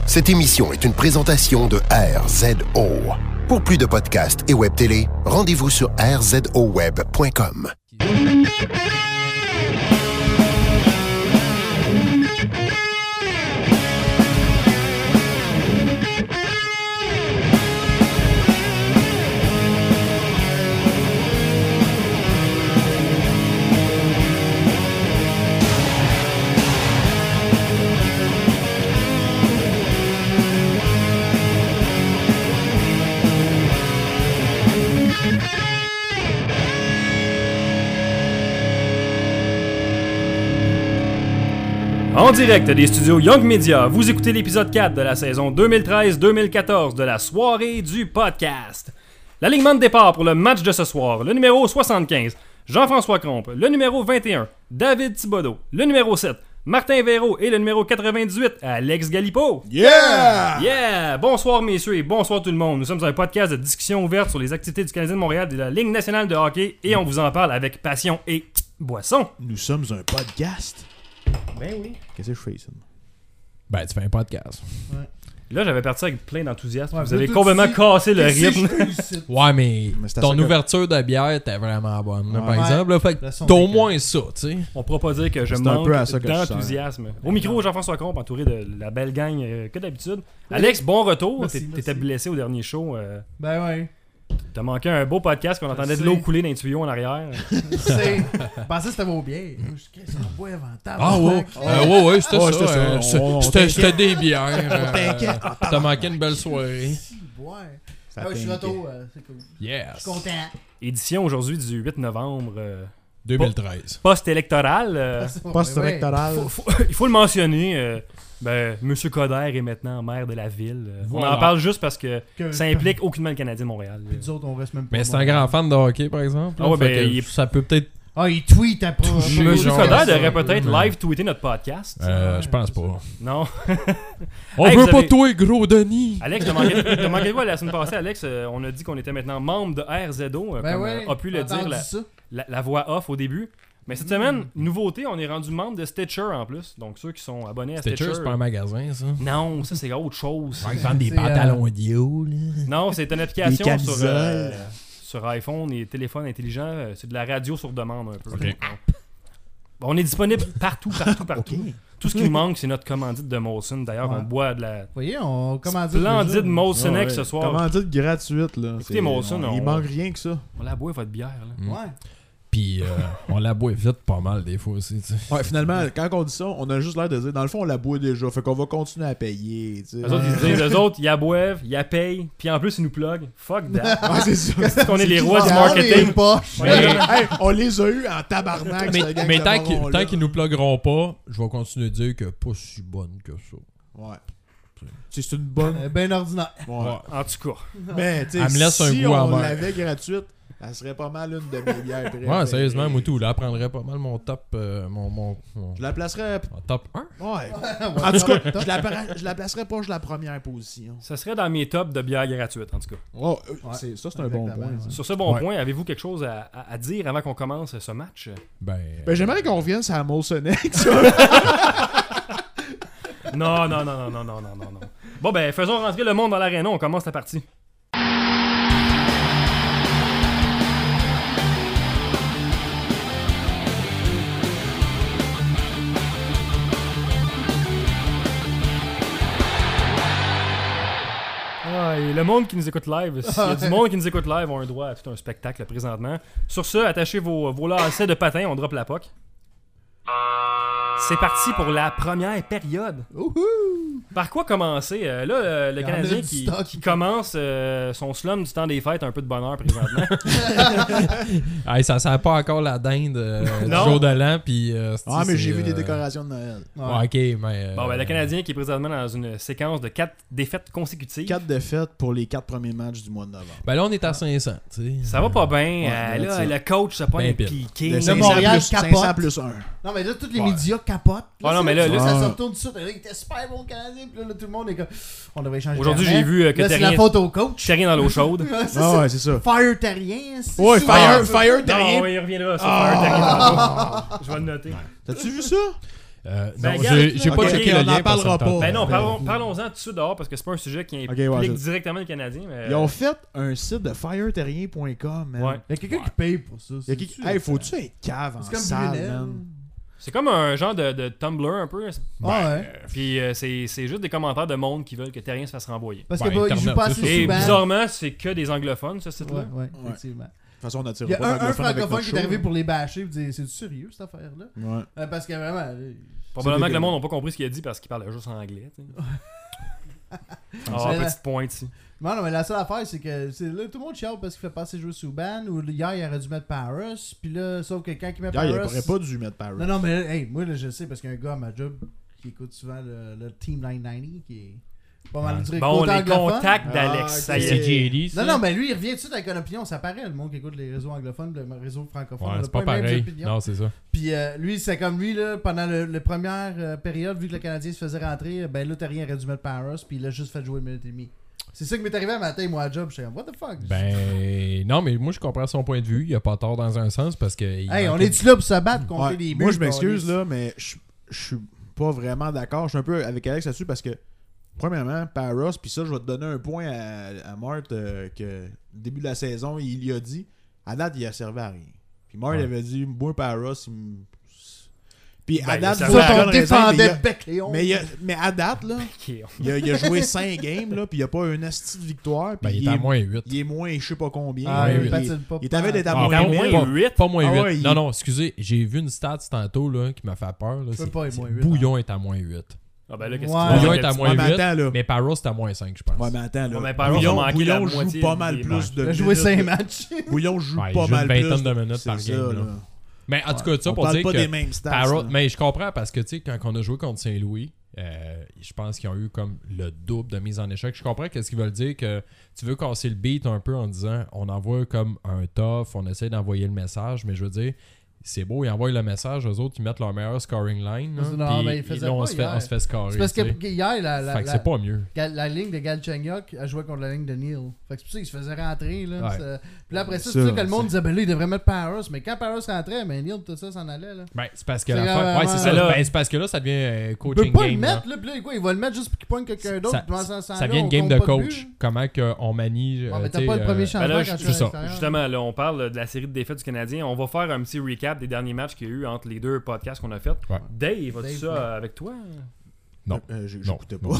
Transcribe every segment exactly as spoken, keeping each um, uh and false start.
Cette émission est une présentation de R Z O. Pour plus de podcasts et web télé, rendez-vous sur r z o web point com. En direct des studios Young Media, vous écoutez l'épisode quatre de la saison deux mille treize deux mille quatorze de la soirée du podcast. L'alignement de départ pour le match de ce soir, le numéro soixante-quinze, Jean-François Compe, le numéro vingt et un, David Thibodeau, le numéro sept, Martin Véro et le numéro quatre-vingt-dix-huit, Alex Galipo. Yeah! Yeah! Bonsoir messieurs et bonsoir tout le monde. Nous sommes un podcast de discussion ouverte sur les activités du Canadien de Montréal et de la Ligue nationale de hockey et on vous en parle avec passion et boisson. Nous sommes un podcast. Ben oui. Qu'est-ce que je fais, ça? Ben, tu fais un podcast. Ouais. Là, j'avais parti avec plein d'enthousiasme. Ouais, vous avez tout complètement dit, cassé le rythme. Ouais, mais, Mais c'est à ton ça que- ouverture de bière était vraiment bonne, là, Ouais. par exemple. Là, fait que Le son t'as au des moins ça, tu sais. On pourra pas dire que je C'est un manque peu à ça que je d'enthousiasme. Au micro, Jean-François Compe, entouré de la belle gang euh, que d'habitude. Alex, bon retour. Merci, T'é- merci. T'étais blessé au dernier show. euh, Ben ouais. T'as manqué un beau podcast qu'on entendait de sais. l'eau couler dans les tuyaux en arrière. C'est. Je pensais que c'était vos bières. Je suis en bois avant table. Ah ouais, euh, ouais, ouais, c'était Ouais, ça. c'était ça. euh, On- c'est- on C'était t'inquiète. c'était des bières. euh, t'inquiète. T'as manqué une belle soirée. Ouais. Ça Ah ouais, je suis t'inquiète. retour. euh, C'est cool. Je Yes. suis content. Édition aujourd'hui du huit novembre. euh, deux mille treize. Post-électoral. euh, Post-électoral. faut- faut- il faut le mentionner. euh, ben, Monsieur Coder est maintenant maire de la ville. euh, Voilà. On en parle juste parce que Que- ça implique aucunement le Canadien de Montréal. Puis nous autres, on reste même pas. Mais c'est un grand fan de hockey, par exemple. Ah ouais, là, fait ben, que il est- ça peut peut-être. Ah, il tweet après. Touché, Monsieur genre, Coder ça, devrait ouais. peut-être Ouais. live tweeter notre podcast. Euh, je pense pas. Non. On Hey, veut vous pas avez- toi, gros Denis. Alex, t'as manqué, t'as manqué de quoi la semaine passée, Alex? Euh, on a dit qu'on était maintenant membre de R Z O, euh, Ben comme ouais. euh, a pu le T'as dire entendu la, ça? la, la voix off au début. Mais cette semaine, nouveauté, on est rendu membre de Stitcher en plus. Donc ceux qui sont abonnés à Stitcher. Stitcher, c'est pas un magasin, ça. Non, ça c'est autre chose. Ils vendent des C'est, pantalons idiots, là. Non, c'est une application Des sur, camisoles. euh, sur iPhone et téléphone intelligent. Euh, C'est de la radio sur demande un peu. Ok. Donc, on- Bon, on est disponible partout, partout, partout. Ok. Tout ce qui nous manque, c'est notre commandite de Molson. D'ailleurs, Ouais. on boit de la Vous voyez, on commence. splendide Molson Ouais, X ce soir. Commandite gratuite, là. Écoutez, C'est- Molson, on- Il on- manque rien que ça. On la boit, votre bière. Là. Mm. Ouais. Puis euh, on la boit vite pas mal des fois aussi, tu sais. Ouais, finalement, quand on dit ça, on a juste l'air de dire, dans le fond, on la boit déjà. Fait qu'on va continuer à payer, tu sais. Eux autres, ils se disent, eux autres, ils boivent, ils payent, puis en plus, ils nous plug. Fuck that. Ouais, c'est ça. Parce qu'on est les rois du Ah, marketing. les poches. Ouais. Hey, on les a eu en tabarnak, Mais, cette gang mais de tant qu'ils morons-là. tant qu'ils nous plugueront pas, je vais continuer de dire que pas si bonne que ça. Ouais. C'est c'est une bonne. Euh, Ben ordinaire. Ouais. En tout cas. Mais, tu sais, Elle me laisse un si goût on amer. l'avait gratuite, elle serait pas mal une de mes bières. préférées. Ouais, sérieusement, moi tout, là, elle prendrait pas mal mon top, euh, mon, mon, mon- Je la placerais. mon top un. Ouais. En tout cas, je la, pra- je la placerais pas de la première position. Ça serait dans mes tops de bières gratuites, en tout cas. Oh, euh, Ouais. c'est- ça, c'est un bon Exactement, point. ça. Sur ce bon Ouais. point, avez-vous quelque chose à, à- à dire avant qu'on commence ce match? Ben, Ben, j'aimerais qu'on revienne sur la Molson X. Non, non, non, non, non, non, non, non, non. Bon, ben, faisons rentrer le monde dans l'aréna. On commence la partie. Ah, et le monde qui nous écoute live, s'il y a du monde qui nous écoute live, ont un droit à tout un spectacle présentement. Sur ce, attachez vos, vos lacets de patins, on drop la P O C. C'est parti pour la première période. Par quoi commencer? Euh, là, euh, le Il y en a Canadien du qui, stock. qui commence euh, son slum du temps des fêtes, un peu de bonheur présentement. hey, ça sert pas encore la dinde euh, du Non. jour de l'an, puis... euh, Ah, mais c'est, j'ai vu des euh, décorations de Noël. Ouais, ok, mais... euh, Bon, ben, le Canadien qui est présentement dans une séquence de quatre défaites consécutives. Quatre défaites pour les quatre premiers matchs du mois de novembre. Ben là, on est à cinq cents, tu sais. Ça va pas bien. Ouais, Euh, mais là, c'est- le coach se pointe Ben le pire. piqué. Le Le cinq cents Montréal plus, capote. cinq cents plus un. Non, mais là, tous les Ouais. médias capotent. Ah non, mais là, là, là, ça ouais. se retourne tout de suite. Là, il était super bon, le Canadien. Puis là, là, tout le monde est comme. On devrait changer. Aujourd'hui, de j'ai vu euh, que Là, t'as c'est la rien, faute au coach. t'as rien dans l'eau chaude. Ouais, c'est Ah ça. ouais, c'est ça. Fire Terrien. c'est Ouais, ça. Fire, Fire Non, Terrien. il reviendra sur Fire Terrien tantôt. Je vais le noter. T'as-tu vu ça? Euh, Ben, non, regarde, j'ai j'ai ok, pas ok, checké on le en lien. parce que parlera ça me tente pas. Ben non, Ben, parlons- parlons-en tout de suite dehors parce que c'est pas un sujet qui implique Ok, ouais, je- directement le Canadien. Mais... Ils ont fait un site de fire terrien point com, man. Ouais. Il y a quelqu'un qui paye pour ça. Il y a qui- Hey, faut-tu être cave en C'est comme salle, Brunel. man? C'est comme un genre de, de Tumblr un peu. Ah ouais. Puis euh, c'est c'est juste des commentaires de monde qui veulent que Terrien se fasse renvoyer. Parce Ouais, que bah, il joue Internet, pas c'est assez ça. Et souvent. bizarrement, c'est que des anglophones, ce site-là. Ouais, ouais, effectivement. De toute façon, on Il attire y a pas un, un d'anglophones avec francophone notre qui show. est arrivé pour les bâcher et dire c'est sérieux cette affaire-là? Ouais. Euh, parce que vraiment. là, Probablement C'est que le monde n'a pas compris ce qu'il a dit parce qu'il parle juste en anglais. tu sais. Ah, C'est petite pointe ici. Non, non, mais la seule affaire, c'est que c'est, là, tout le monde chiale parce qu'il fait passer jouer Subban. Ou hier, il aurait dû mettre Paris. Puis là, sauf que quand il met Hier, il Paris. aurait pas dû mettre Paris. Non, non, mais hey, moi, là, je sais parce qu'il y a un gars à ma job qui écoute souvent le, le Team neuf cent quatre-vingts qui est pas mal Ouais. du Bon, côté les anglophone. contacts d'Alex, Ah, ça y ok. est. C'est J D, ça? Non, non, mais lui, il revient tout de suite avec une opinion. Ça paraît, le monde qui écoute les réseaux anglophones, le réseau francophone. on Ouais, a c'est pas les mêmes pareil. opinions. Non, c'est ça. Puis euh, lui, c'est comme lui, là, pendant le, la première euh, période, vu que le Canadien se faisait rentrer, ben là, Terrien aurait dû mettre Paris, puis il a juste fait jouer une minute et demie. C'est ça qui m'est arrivé à matin, moi, à job. J'étais comme, what the fuck? Ben, non, mais moi, je comprends son point de vue. Il a pas tort dans un sens parce que. il Hey, on manquait- est-tu là pour se battre contre Ouais. les buts? Moi, je m'excuse, là, mais je je suis pas vraiment d'accord. Je suis un peu avec Alex là-dessus parce que, premièrement, Paros, puis ça, je vais te donner un point à, à Marthe euh, que, début de la saison, il lui a dit, à date, il a servi à rien. Puis Marthe Ouais. avait dit, moi, Paros, il me. Puis à Ben, date, il a vous servi à avez on raison, mais il défendait a- bec Léon. mais, il a- mais à date, là, Ok. il a, il a joué cinq games, là, puis il n'y a pas une astuce de victoire. Ben, Puis il il, est à est, moins huit. il est moins, je sais pas combien. Ah, là, il il, patine pas. il t'avait d'être à Ah, moins T'es à pas- moins huit. huit. Pas moins Ah huit. ouais, il- Non, non, excusez, j'ai vu une stat tantôt là, qui m'a fait peur. Là, Tu peux c'est, pas être c'est moins huit, Bouillon est à moins huit. Ah ben là, qu'est-ce Ouais. que tu Bouillon veux est à dire? moins Ouais, mais huit, attends, là. mais Paros est à moins cinq, je pense. Ouais, mais attends, là. Ouais, mais Paros a Bouillon, manqué la Bouillon moitié joue pas des mal plus matchs. de Il a joué minutes. cinq matchs. Bouillon joue Ouais, il pas joue mal une plus. vingtaine de minutes C'est par ça, game, là. là. Mais en tout cas, ça On pour parle dire pas que des mêmes stats. Parrot- là. mais je comprends parce que, tu sais, quand on a joué contre Saint-Louis, euh, je pense qu'ils ont eu comme le double de mise en échec. Je comprends qu'est-ce qu'ils veulent dire, que tu veux casser le beat un peu en disant on envoie comme un tough, on essaie d'envoyer le message, mais je veux dire, c'est beau, ils envoient le message, eux autres, ils mettent leur meilleur scoring line. là, Non, puis mais ils faisaient là, on, pas se fait, hier. on se fait scorer. C'est parce que tu sais. hier, la, la, Fait que la- c'est pas mieux. Gal- la ligne de Galchenyuk a joué contre la ligne de Neil. Fait que c'est pour ça qu'il se faisait rentrer. Là. Ouais. C'est- Puis là, après ça, Ça, c'est pour ça que le monde c'est- disait ben là, il devrait mettre Paris. Mais quand Paris rentrait, ben Neil, tout ça s'en allait. Là. Ben, c'est parce que C'est la fin. vraiment- Ouais, c'est ça. là- Ben, c'est parce que là, ça devient euh, Il coaching peut pas game. le là. mettre, là, puis là, quoi, il va le mettre juste pour qu'il pointe quelqu'un d'autre. Ça, puis dans ce sens-là, ça vient on une game compte de pas coach. but. Comment qu'on manie. Ouais, euh, mais t'as tu pas sais, le premier euh, changement Ben là, quand tu c'est es à ça. l'extérieur. Justement, là, on parle de la série de défaites du Canadien. On va faire un petit recap des derniers matchs qu'il y a eu entre les deux podcasts qu'on a fait. Ouais. Dave, as-tu Dave, ça ouais. euh, avec toi? Non. Euh, j'ai- Non. J'écoutais pas. Non.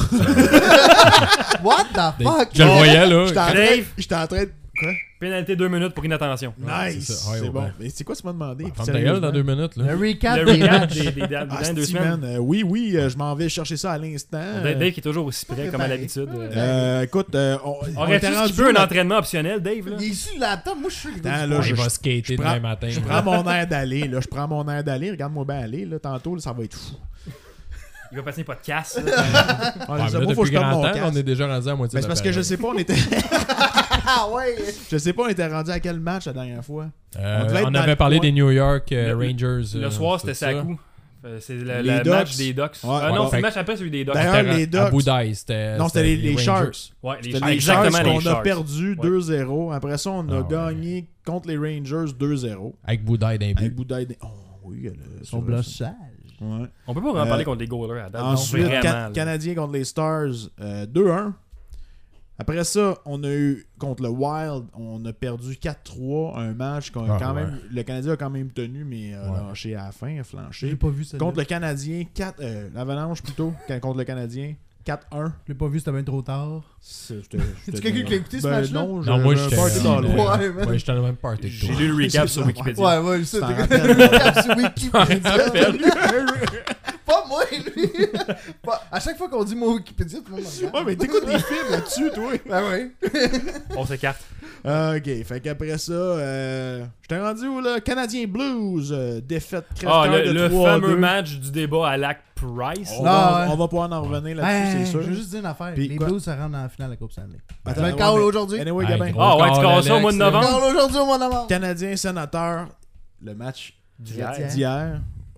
What the fuck? Je le voyais, là. J'étais en train- Dave. J'étais en train de. Quoi? Pénalité deux minutes pour inattention. Ouais, Nice! c'est ça. Ouais, C'est ouais, bon. ouais. Mais c'est quoi tu m'as demandé? Ferme ta Sérieusement? gueule dans deux minutes, là. Le recap Le des recap matchs. des, des, des, des Ah, dernières deux sti, semaines. man, euh, oui, oui, euh, je m'en vais chercher ça à l'instant. Dave, Euh, Dave qui est toujours aussi prêt préparé. comme à l'habitude. Ouais. euh, écoute, euh, on, on Aurais-tu était ce rendu qu'il peut un là- entraînement optionnel, Dave? Là? Il est sur le laptop. Moi, je suis sûr qu'il veut Attends, du là, point. Il je- va skater je demain prends- matin. Je prends mon air d'aller, là. Je prends mon air d'aller. Regarde-moi bien aller, là. Tantôt, là, ça va être fou. Il va passer un podcast. Ouais, Ouais, mais ça, là, moi, faut que depuis je perde grand mon temps, casque. on est déjà rendu à moitié Ben, de c'est la parce que je période. sais pas, on était. Ah ouais! Je sais pas, on était rendu à quel match la dernière fois. Euh, on devait être on dans avait le parlé coin. des New York euh, Le- Rangers. Le euh, soir, tout c'était ça. Sakou. Euh, C'est le, Les le Ducks. match des Ducks. Ouais, Ah ouais, non, fait c'est le que- match après celui des Ducks. D'ailleurs, C'était les à Ducks- Boudaille, c'était. Non, c'était les, les Rangers. Sharks. Ouais, les C'était Sharks. les Exactement, Sharks les qu'on a Sharks. perdu Ouais. deux zéro. Après ça, on a Ah, ouais. gagné contre les Rangers deux zéro. Avec Boudaille d'un Avec but. Boudaille. des- Oh oui, elle a- Son ça, blush ça. sage. Ouais. On peut pas vraiment Euh, parler contre les goalers à date. Ensuite, non, vraiment, Can- là. Canadiens contre les Stars, euh, deux un. Après ça, on a eu contre le Wild, on a perdu quatre trois, un match qu'on a Ah, quand ouais. même, le Canadien a quand même tenu, mais a Ouais. lâché à la fin, a J'ai flanché. pas vu ça. Contre le Canadien, quatre, euh, l'Avalanche plutôt, quand- contre le Canadien, quatre un. Je l'ai pas vu, c'était bien trop tard. C'est quelqu'un qui l'a écouté, ce match-là? Non, Non, moi, j'étais. party dans le- Ouais, Ouais, man. ouais, j'étais dans le même party que J'ai toi. lu le recap C'est sur ça, Wikipédia. Ouais, ouais, ça, t'en t'es rappelles. recap sur Wikipédia. Pas moi, lui. Pas- À chaque fois qu'on dit mon Wikipédia, tout le monde me regarde. Ouais, mais t'écoutes des films là-dessus, toi. Ben oui. On s'écarte. Ah, ok, fait qu'après ça, euh, j'étais rendu où là? Canadien Blues, euh, défaite Ah, crève-cœur le, de le trois à fameux deux. match du débat à Lac Price. On, Non, va, ouais. on va pouvoir en revenir là-dessus, Hey, c'est sûr. Je veux juste dire une affaire. Puis les quoi? Blues se rendent en finale de la Coupe Stanley. Attends, Tu le ouais, call mais- aujourd'hui? Anyway, Hey, Gabin. gros Ah ouais, tu call, casses ça au Alex, mois de là. novembre? Call aujourd'hui au mois de novembre. Canadien sénateur, le match D'hier. d'hier.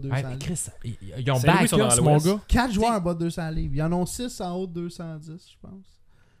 de deux Ouais, cents mais livres. Chris, ils, ils ont Saint-Louis sont dans backup, l'Ouest. mon gars. quatre joueurs en bas de deux cents livres. Il y en a six en haut de deux cent dix, je pense.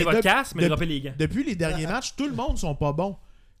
arrive à de- casse, mais de- dropper les gants. Depuis les derniers matchs, tout le monde sont pas bons.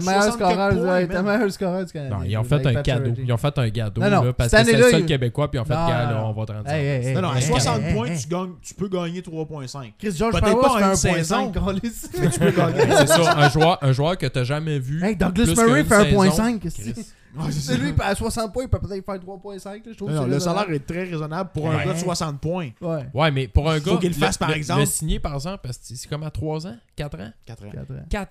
le meilleur soixante scoreur, quelques points, ouais, t'es le man. meilleur scoreur du Canadien. Non, ils ont fait Avec un Patrick cadeau. Bergeron. Ils ont fait un cadeau Non, non, là, parce cette que c'est le année-là, seul ils- Québécois, puis ils ont fait Non, gars, là, non. on va te rendre ça. Hey, hey, hey, Non, non, à hey, soixante hey, points, hey, tu, gagnes, tu peux gagner trois virgule cinq. Chris George Peut-être Power, pas ça en fait une un saison. point cinq. Tu peux gagner. C'est ça, un joueur, un joueur que t'as jamais vu. Hey, Douglas plus Murray qu'une fait un point saison. cinq. Chris. Ouais, c'est C'est ça. lui, à soixante points, il peut peut-être faire trois virgule cinq. Je trouve Non, que non, c'est le raisonnable. salaire est très raisonnable pour un Ouais. gars de soixante points. Ouais. Ouais, mais pour un Faut gars. qu'il le fasse, par le- exemple. Le signer, par exemple, parce que c'est comme à trois ans, quatre ans. quatre ans. quatre ans. quatre ans,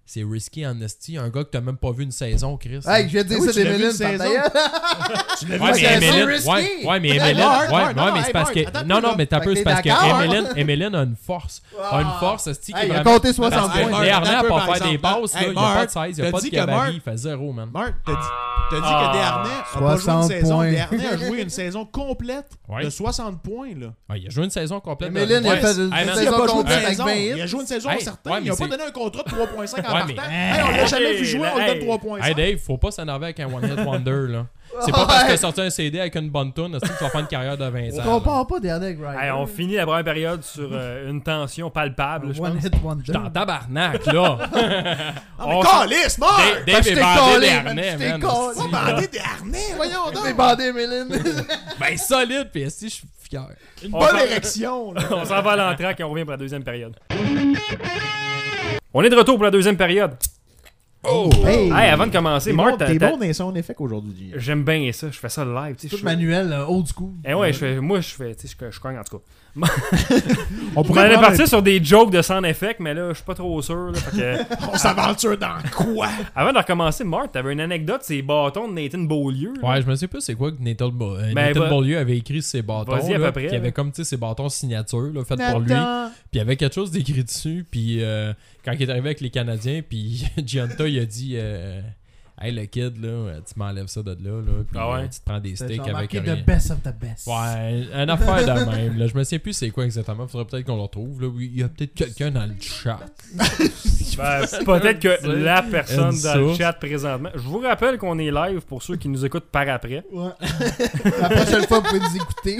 c'est risky en esti. Un gars que t'as même pas vu une saison, Chris. Hey, je viens de dire Ah oui, ça tu l'as des vu Mélines, une par saison? d'ailleurs. Tu l'as Ouais, mais c'est assez Emeline, risky. ouais, ouais, mais Hey, Emeline, Mark, ouais, Mark, non, non, mais hey, c'est parce Mark, que, attends un non, peu, non, là. mais t'as Fait peu, que c'est t'es parce que d'accord, hein? Emeline, Emeline a une force, a une force, esti, qui Hey, est il a vraiment- compté soixante Parce que points. Mark, Desharnais attends un a peu, pas par faire des exemple. passes, là, Hey, il y a pas de Mark, size, il y t'as a pas dit de que Mark- gabarit, il fait zéro, man. Marc, t'as dit, t'as dit Ah, que Desharnais a pas joué une soixante saison. points. Desharnais a joué une saison complète Ouais. de soixante points. Là. Ah, il a joué une saison complète. de- Emeline, il a Ouais. fait une Hey, man, Il a saison pas joué une complète avec saison. vingt Il a hits. joué une saison Hey, certaine. ouais, il a mais pas c'est- donné un contrat de trois virgule cinq en Ouais, mais- partant. Hey, on l'a jamais vu jouer en Hey, dedans de trois virgule cinq. Hey Dave, faut pas s'énerver avec un One Hit Wonder, là. C'est pas parce que t'as sorti un C D avec une bonne tune, que tu vas faire une carrière de vingt On ans. là. compare pas dernier avec Ryder. Hey, on finit la première période sur euh, une tension palpable, je One pense. hit wonder. J'étais en tabarnak, là. Ah, mais On- calisse, Marc! Dave, Dave Parce que est je t'ai bandé collé, des man, harnais, je t'ai man. collé. Pas bandé des harnais, voyons T'es donc! bandé, Méline. Ben solide, pis si je suis fier. Une On bonne s'en- érection, là. On s'en va à l'entraque et on revient pour la deuxième période. On est de retour pour la deuxième période. Oh! Hey, Hey, avant de commencer, t'es Marc, bon, t'as- t'es t'as- bon dans les sound effects aujourd'hui, G. j'aime bien ça, je fais ça live. tu sais, Tout je- manuel, euh, old school. Eh ouais, je fais, moi je fais, tu sais, je, je cogne en tout cas. On On pourrait allait prendre partir sur des jokes de sound effect, mais là, je suis pas trop sûr. Là, fait que, un- On s'aventure dans quoi? avant de recommencer, Marc, t'avais une anecdote, c'est les bâtons de Nathan Beaulieu. là. Ouais, je me sais pas c'est quoi que Nathan, Bo- euh, Ben, Nathan va- Beaulieu avait écrit sur ses bâtons. Vas-y, à là, peu près, puis il y avait là. comme, tu sais, ses bâtons signature, là, faits pour lui. Puis il y avait quelque chose d'écrit dessus. Puis euh, quand il est arrivé avec les Canadiens, puis Gianta, il a dit euh, hey, le kid, là, tu m'enlèves ça de là, là. Puis Ah ouais? euh, tu te prends des C'est sticks genre avec marqué rien. the best of the best. Ouais, une affaire de même. Là. Je me souviens plus c'est quoi exactement. Faudrait peut-être qu'on le retrouve. Là. Oui, il y a peut-être quelqu'un dans le chat. Ben, peut-être que la personne Une dans le source. chat présentement. Je vous rappelle qu'on est live pour ceux qui nous écoutent par après. Ouais. La prochaine fois, vous pouvez nous écouter.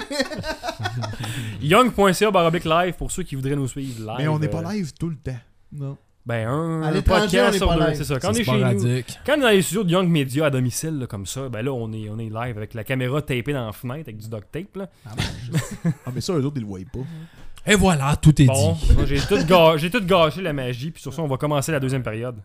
young.ca baroblique live pour ceux qui voudraient nous suivre live. Mais on n'est pas Euh, live tout le temps. Non. Ben, un À l'étranger, podcast on est sur pas deux, live. c'est ça. Quand on C'est est chez nous, sporadique. quand on est dans les studios de Young Media à domicile, là, comme ça, ben là, on est, on est live avec la caméra tapée dans la fenêtre avec du duct tape. Là. Ah, mais ça, eux autres, ils le voient pas. Et voilà, tout est Bon, dit. moi, j'ai tout, ga- j'ai tout gâché la magie, puis sur ça, on va commencer la deuxième période.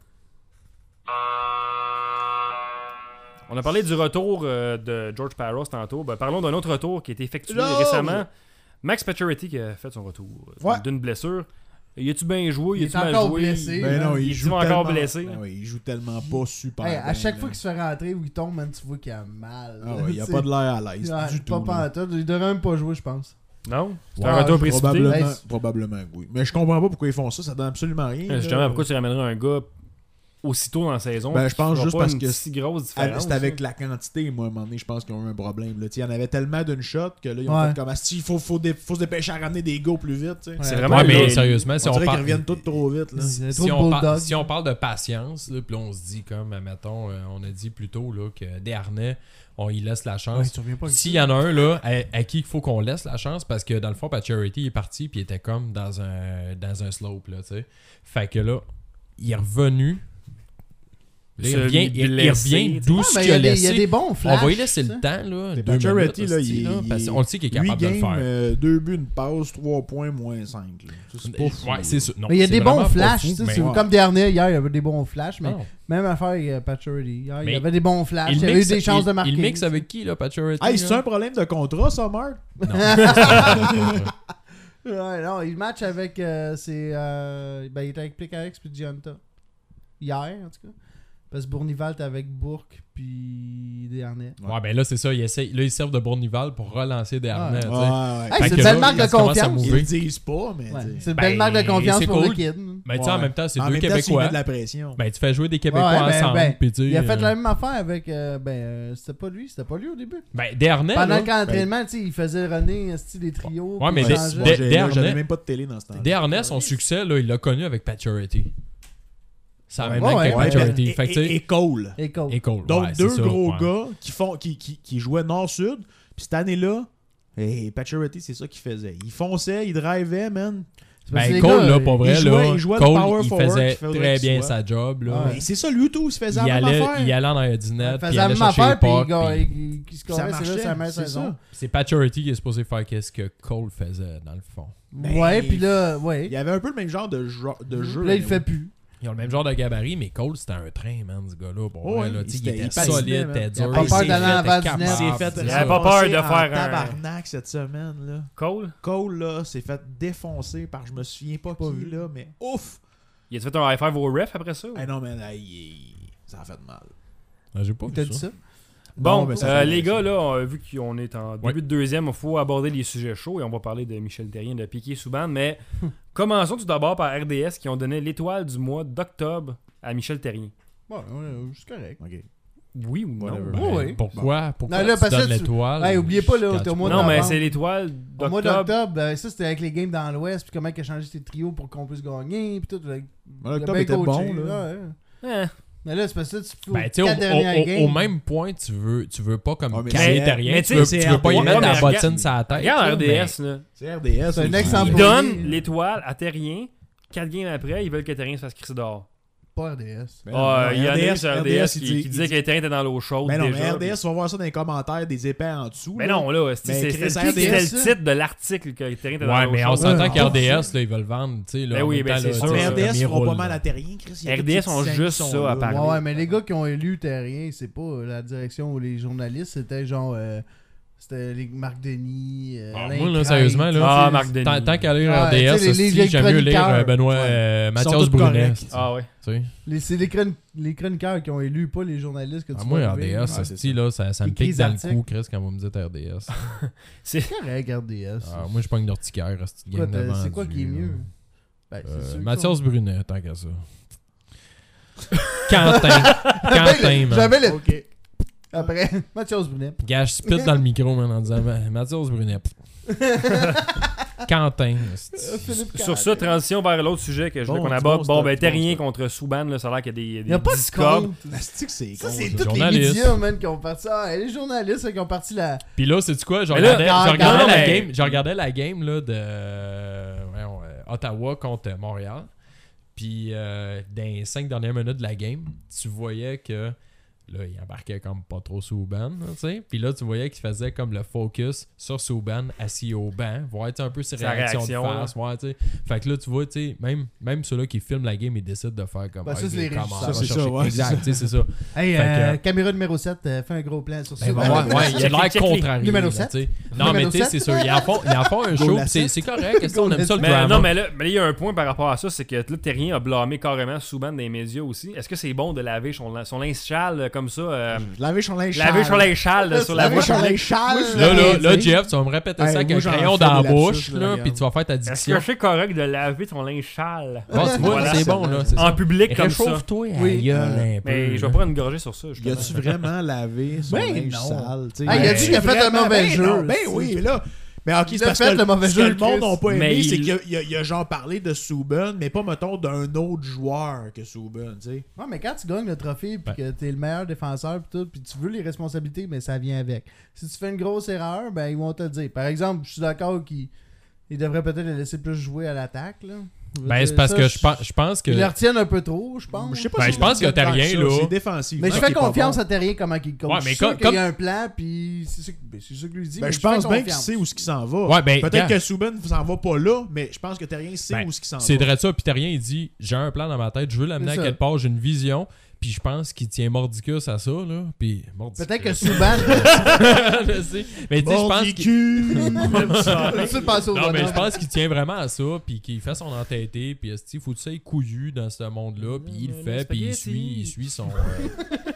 On a parlé du retour euh, de George Parros tantôt. Ben, parlons d'un autre retour qui a été effectué George! récemment. Max Pacioretty qui a fait son retour euh, Ouais. d'une blessure. Y a-tu bien joué? Il Y est a-tu mal encore joué? blessé. Ben non, il Il est joue encore tellement... blessé. Ben oui, il joue tellement pas super Hey, à bien, chaque là. fois qu'il se fait rentrer ou il tombe, man, tu vois qu'il a mal. Ah ouais, il a Tu pas sais. de l'air à l'aise Ouais, du pas tout. pas là. en tout. Il devrait même pas jouer, je pense. Non? C'est Ouais, un retour précipité. Probablement, Hey, probablement que oui. Mais je comprends pas pourquoi ils font ça, ça donne absolument rien. Euh, là. Justement, pourquoi tu ramènerais un gars aussitôt dans la saison? Ben, je qui pense fera juste pas parce une que si grosse Ah, différence. c'est avec là. la quantité, moi, à un moment donné, je pense qu'ils ont eu un problème. Là. Tu sais, il y en avait tellement d'une shot que là, ils ont Ouais. fait comme Asti, il faut, faut, dé- faut se dépêcher à ramener des go plus vite. Tu sais. C'est Ouais. vraiment Ouais, mais les- sérieusement, si on on, dirait qu'ils parle. reviennent tous trop vite. Là. Il y a trop Si de on, bulldogs. par- si on parle de patience, là, puis là, on se dit comme, mettons, euh, on a dit plus tôt là, que Desharnais, on y laisse la Ouais, chance. tu reviens pas avec S'il ça. y en a un là, à, à qui il faut qu'on laisse la chance, parce que dans le fond, Pacioretty est parti puis il était comme dans un, dans un slope. Là, tu sais. Fait que là, il est revenu. Là, il Se revient, il, il blesser, revient tu sais. d'où Ouais, ce mais qu'il il y a a des- il y a laissé. des bons On flashs. va y laisser le ça. temps. Là, C'est deux Pacioretty, minutes, là, hostie, il- là, parce il- qu'on le sait qu'il est huit capable de le games, faire. euh, deux buts, une passe, trois points, moins cinq. Là. Ça, c'est pas fou. Ouais, c'est sûr. Non, Mais il y a c'est des bons vraiment pas flashs. fou, tu sais, mais- c'est ouais. Comme dernier, hier, il y avait des bons flashs. Mais Non. même affaire avec Pacioretty. Hier, il Mais y avait des bons flashs. Il y Il avait eu mixe- des chances il- de marquer. Il mixe avec qui, là, Pacioretty? Hey, là? c'est un problème de contrat, ça, Marc? Non. c'est Ouais, non, il match avec. euh, c'est, euh, ben, il était avec Plicarex puis Gianta. Hier, en tout cas. Parce que Bournival était avec Bourque puis Desharnais. Ouais, ben là, c'est ça. Ils essayent, là, ils servent de Bournival pour relancer Desharnais. Ouais. tu sais. ouais. Hey, Fait c'est que une là, belle marque il de commence à confiance. Ils mouver. le disent pas, mais. Ouais, tu sais. c'est une Ben, belle marque de confiance c'est pour cool. le kid. Ben, tu sais, en même temps, c'est En deux même temps, s'il met Québécois. de la pression. Ben, tu fais jouer des Québécois Ouais, ben, ensemble. ben, puis tu sais, Il a fait euh, la même affaire avec. euh, ben, euh, c'était pas lui, c'était pas lui au début. Ben, Desharnais, Pendant là, le camp d'entraînement, tu sais, il faisait runner style des trios. Ouais, puis mais il des- changeait. Moi, des- j'ai- Desharnais- J'avais même pas de télé dans ce temps-là. Desharnais, son succès, là, il l'a connu avec Pacioretty. Ça a Ouais, même ouais, avec ouais, Pacioretty. Et, Fait que, tu et, sais, et Cole. Et Cole. et Cole. Donc, ouais, c'est deux ça, gros ouais. gars qui, font, qui, qui, qui jouaient nord-sud. Puis cette année-là, hey, Pacioretty, c'est ça qu'il faisait. Il fonçait, il drivait, man. C'est parce que Ben, les Cole, gars, là, pas ils- vrai, il jouait- là. il jouait le Cole, power il forward faisait qu'il faudrait très qu'il bien soit. sa job, là. Ouais. Mais c'est ça, lui tout, il se faisait Il la même allait, affaire. il allait en arrière du Il net, puis il faisait la allait même chercher les affaire, puis il pucks, ga- puis il- il se Ça scorait, c'est là, marchait, sa meilleure c'est saison. ça. c'est Pacioretty qui est supposé faire qu'est-ce que Cole faisait, dans le fond. Ben, Ouais, puis là, ouais. Il y avait un peu le même genre de, jo- de jeu. Puis là, il mais fait ouais. plus. Ils ont le même genre de gabarit, mais Cole, c'était un train, man, ce gars-là. Pour Oh, vrai, ouais, là, il tu sais, il s'était- était il patinait, solide, man. t'es Il a dur. pas peur il s'est d'aller en fait avant du capable, net. Il s'est fait c'est Il ça. avait pas peur de défoncer en faire un- tabarnak cette semaine, là. Cole? Cole, là, s'est fait défoncer par je me souviens pas, Pas qui, vu. là, mais ouf! Il a fait un high five au ref après ça? Ah non, mais là, il- ça a fait mal. Ah, j'ai pas T'as vu dit ça. ça? Bon, Non, mais ça euh, fait- les gars, là, on a vu qu'on est en début Ouais. de deuxième, il faut aborder les sujets chauds et on va parler de Michel Terrien, de Piquet Souban. Mais commençons tout d'abord par R D S qui ont donné l'étoile du mois d'octobre à Michel Terrien. Bon, ouais, c'est correct. Ok. Oui ou non? Whatever. Ben, Oh, oui. Pourquoi, pourquoi Non, là, tu parce que donnes tu- l'étoile? Hey, oubliez pas, là, Quand t'es au tu mois peux- Non, mais novembre. c'est l'étoile Au mois d'octobre. d'octobre, ben, ça c'était avec les games dans l'Ouest, puis comment il a changé ses trios pour qu'on puisse gagner, puis tout. Like, Mais il a l'octobre bien était coaché, bon, là. ouais, ouais. Hein. Mais là, c'est parce que là, tu fais Ben, tu sais, au, quatre dernières au- au- games. au même point, tu veux, tu veux pas comme Ouais, mais caler c'est- Terrien, mais tu tu veux, sais, tu veux pas y c'est mettre R D S, la mais bottine sur la tête. Regarde là, R D S, mais- là. C'est R D S. C'est un il- exemple. Ils Employé. donnent l'étoile à Terrien. Quatre games après, ils veulent que Terrien se fasse crisser dehors. Pas R D S. Ben Ah, non, il y en a eu R D S, sur R D S qui, il dit- qui disait il que Terrien était dans l'eau chaude Ben non, déjà. mais R D S, on va voir ça dans les commentaires, des épais en dessous. Mais là. non, là, c'est- Mais c'est- Chris, c'était R D S, c'était le titre de l'article que Terrien était dans Ouais, l'eau mais on chaude. s'entend Ouais, qu'R D on S, là, ils veulent vendre, tu sais. là, Ben en oui, même ben temps, c'est là, sûr. tu sais, Mais ça, R D S ça feront pas roule, mal là. à Terrien, Chris. Il y a R des D S petits ont cinq juste qui sont ça là. à parler. Ouais, ouais, mais les gars qui ont élu Terrien, c'est pas la direction ou les journalistes, c'était genre. euh, C'était les Marc Denis. euh, Ah, Alain moi, là, Craig, sérieusement, là, tu sais, Ah, c'est- Marc Denis. Tant, tant qu'à lire Ouais, R D S, tu sais, les- hostie, les j'aime mieux lire chroniqueurs. euh, Benoît Ouais. euh, Ils sont Mathias tous Brunet. corrects. tu Ah ouais. sais. les- C'est les, chron- les chroniqueurs qui ont élu, pas les journalistes que tu Ah, vas moi, R lever. D S, Ouais, c'est hostie, ça. là, ça, ça me Écris pique dans articles. le cou, Chris, quand vous me dites R D S. C'est C'est correct, R D S. Ah, moi, je pogne l'urticaire, hostie, Quoi, gang t'as- de c'est quoi vendu, qui est là. mieux? Ben, c'est Euh, sûr que Mathias ça- Brunet, tant qu'à ça. Quentin. Quentin, man. J'avais le. Ok. Après, Mathias Brunet. Gage spit dans le micro, man, en disant Ma- Mathias Brunet. Quentin. hostie. Philippe sur Canet. ça, transition vers l'autre sujet que je veux Bon, qu'on du aborde. bon Bon, stock, ben, du Terrien bon contre Souban, là, ça a l'air qu'il y a des, Il des n'y a pas de discordes. compte. Asti que c'est Ça, con, c'est ça. tous les Journalistes. médias, man, qui ont parti. Ah, les journalistes là, qui ont parti la. Puis là, c'est quoi? Je Mais là, regardais, regarde, je regardais regarde, la mais- game, je regardais la game là, de euh, voyons, euh, Ottawa contre Montréal. Puis euh, dans les cinq dernières minutes de la game, tu voyais que là, il embarquait comme pas trop Souban, tu sais. Puis là, tu voyais qu'il faisait comme le focus sur Souban assis au banc, voir tu sais, un peu ses Sa réactions réaction, de face, voir, tu sais. Fait que là, tu vois, tu sais, même, même ceux-là qui filment la game, ils décident de faire comme Ben, ça, ah, c'est il les est comment, régisseurs. on va Ça, c'est chercher- ça, ouais, exact, c'est tu sais, c'est ça. Hey, Fait euh, que- caméra numéro sept, euh, fais un gros plan sur ça. Ben, ouais, ouais, il a Check-les, l'air check-les. contrarié. Numéro là, sept. tu sais. Non, Numéro mais tu sais, sept. c'est sûr. Ils en font, ils en font un Go show, la pis c'est sept. c'est correct. Est-ce qu'on aime ça le Mais, drama? non, mais là, mais là, il y a un point par rapport à ça, c'est que là, Terrien a blâmé carrément Souban dans les médias aussi. Est-ce que c'est bon de laver son, son linge sale euh, comme ça euh, Laver son linge Laver son linge sale euh, sur la Laver voie son publique? linge sale. Là, là, rien là, dit. Jeff, tu vas me répéter Hey, ça avec moi, un j'en crayon fais dans la des bouche, lapsus, là, là, regarde. puis tu vas faire ta Est-ce diction. que c'est correct de laver ton linge sale Bon, tu vois, Voilà. c'est bon, là. c'est en ça. public comme ça? Réchauffe-toi, Oui. gueule, Euh, un peu. Mais je vais là. prendre une gorgée sur ça. Y justement. a-tu vraiment lavé son Ben linge non. sale? tu sais? Ah, il a Ben, dit qu'il a fait un vraiment, mauvais ben jeu. non, Ben oui, mais là. Mais ok, Il c'est a parce fait que le mauvais ce jeu, que le monde Chris. n'a pas Mais aimé, c'est il- qu'il a, il a- il a genre parlé de Souban, mais pas, mettons, d'un autre joueur que Souban, tu sais. Ouais, mais quand tu gagnes le trophée puis Ouais. que t'es le meilleur défenseur puis tout, puis tu veux les responsabilités, mais ça vient avec. Si tu fais une grosse erreur, ben ils vont te le dire. Par exemple, je suis d'accord qu'ils ils devraient peut-être le laisser plus jouer à l'attaque, là. Je veux Ben, dire, c'est parce ça, que je pense, je pense que. Ils le retiennent un peu trop, je pense. Je sais pas Ben, si je pense c'est que t'as tant rien, ça, là. C'est défensif. Mais je fais confiance à Terrien comment il coach. Ouais, je mais suis sûr comme- qu'il comme- y a un plan, puis c'est ça, que- ben, c'est ça que lui dit. Ben, mais je fais pense bien qu'il confiance. sait où ce qu'il s'en va. Ouais, ben, Peut-être quand- que Souban ne s'en va pas là, mais je pense que Terrien sait Ben, où ce qu'il s'en va. C'est vrai ça, puis t'as rien, il dit j'ai un plan dans ma tête, je veux l'amener à C'est ça. quelque part, j'ai une vision, puis je pense qu'il tient mordicus à ça, là. Puis mordicus. Peut-être que Souban. je sais. Mais tu sais, je Bon, pense petit qu'il. cul. Tu le passes au Non, mais bonhomme. je pense qu'il tient vraiment à ça, puis qu'il fait son entêté, puis il faut que ça ait couillu dans ce monde-là, puis il le Le fait, puis il spaghetti. suit, il suit son. euh,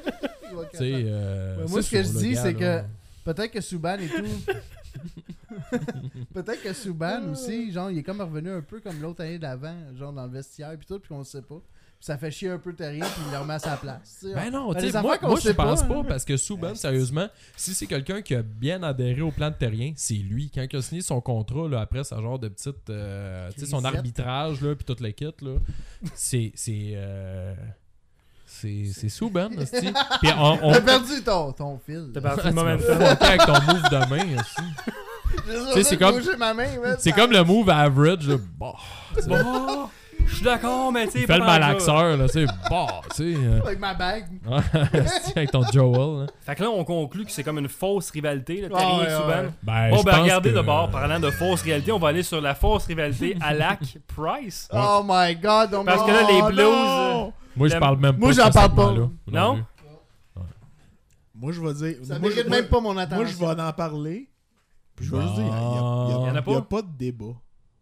tu sais. euh, Ouais, moi, c'est ce que ça, je le dis, gars, c'est là. que peut-être que Souban et tout. Peut-être que Souban aussi, genre, il est comme revenu un peu comme l'autre année d'avant, genre dans le vestiaire, puis tout, puis qu'on le sait pas. Puis ça fait chier un peu Terrien, puis il le remet à sa place. tu sais. Ben non, Ben, tu les sais, affaires moi, qu'on moi je sait pense pas, pas, hein. parce que Souban, sérieusement, si c'est quelqu'un qui a bien adhéré au plan de Terrien, c'est lui. Quand il a signé son contrat, là, après sa genre de petite. euh, tu sais, son Grisette. arbitrage, là, puis toute l'équipe, là, c'est. C'est. euh, C'est c'est Souban, hostie. Puis on. on T'as perdu ton, ton fil. T'as là. parti le tu moment m'as fucké avec ton move de main, hostie. J'ai juste sais, c'est osé comme- bouger ma main, ouais, C'est ça- comme le move average, là. Bah, tu sais. Bon, je suis d'accord, mais tu sais. Il fait le pas mal malaxeur, là, tu sais. Bah, tu sais. euh, Avec ma bague. avec ton Joel, là. ça. Fait que là, on conclut que c'est comme une fausse rivalité, là, Ah, Terrien ouais, et Souban. ouais. Ben, Bon, je ben pense regardez que- de bord, parlant de fausse rivalité, on va aller sur la fausse rivalité Alak-Price. Oh my god, on Parce que là, les oh, Blues, non! Moi, je Le- parle même pas Moi, de j'en ce parle pas. segment-là. Non? plus. Moi, je vais dire. Ça moi, mérite je- même pas mon Moi, attention. je vais en parler. Puis je vais juste dire, il Ah. n'y Y en a a, pas? y a pas de débat.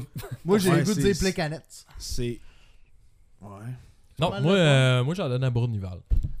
autres. Moi, j'ai Ouais, le goût de c'est- dire Plekanec. C'est. Ouais. Non, Mal moi, le euh, moi j'en donne à Bournival.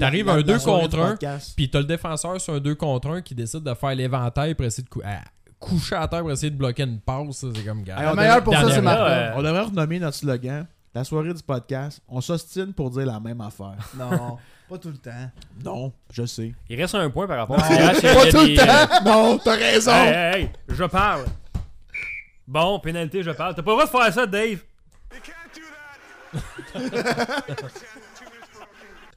t'arrives la- un la deux soirée contre du un, podcast. puis t'as le défenseur sur un deux contre un qui décide de faire l'éventail pour essayer de cou- à- coucher à terre pour essayer de bloquer une passe. Ça, c'est comme gars. Hey, Le on meilleur pour ça, dernière c'est minute. Martin. Euh, On devrait renommer notre slogan la soirée du podcast. On s'ostine pour dire la même affaire. Non, pas tout le temps. Non, je sais. Il reste un point par rapport à C H. il y a Pas tout des, le temps! Non, t'as raison! Hey, hey, hey, je parle. Bon, pénalité, je parle. T'as pas le droit de faire ça, Dave. You can't do that.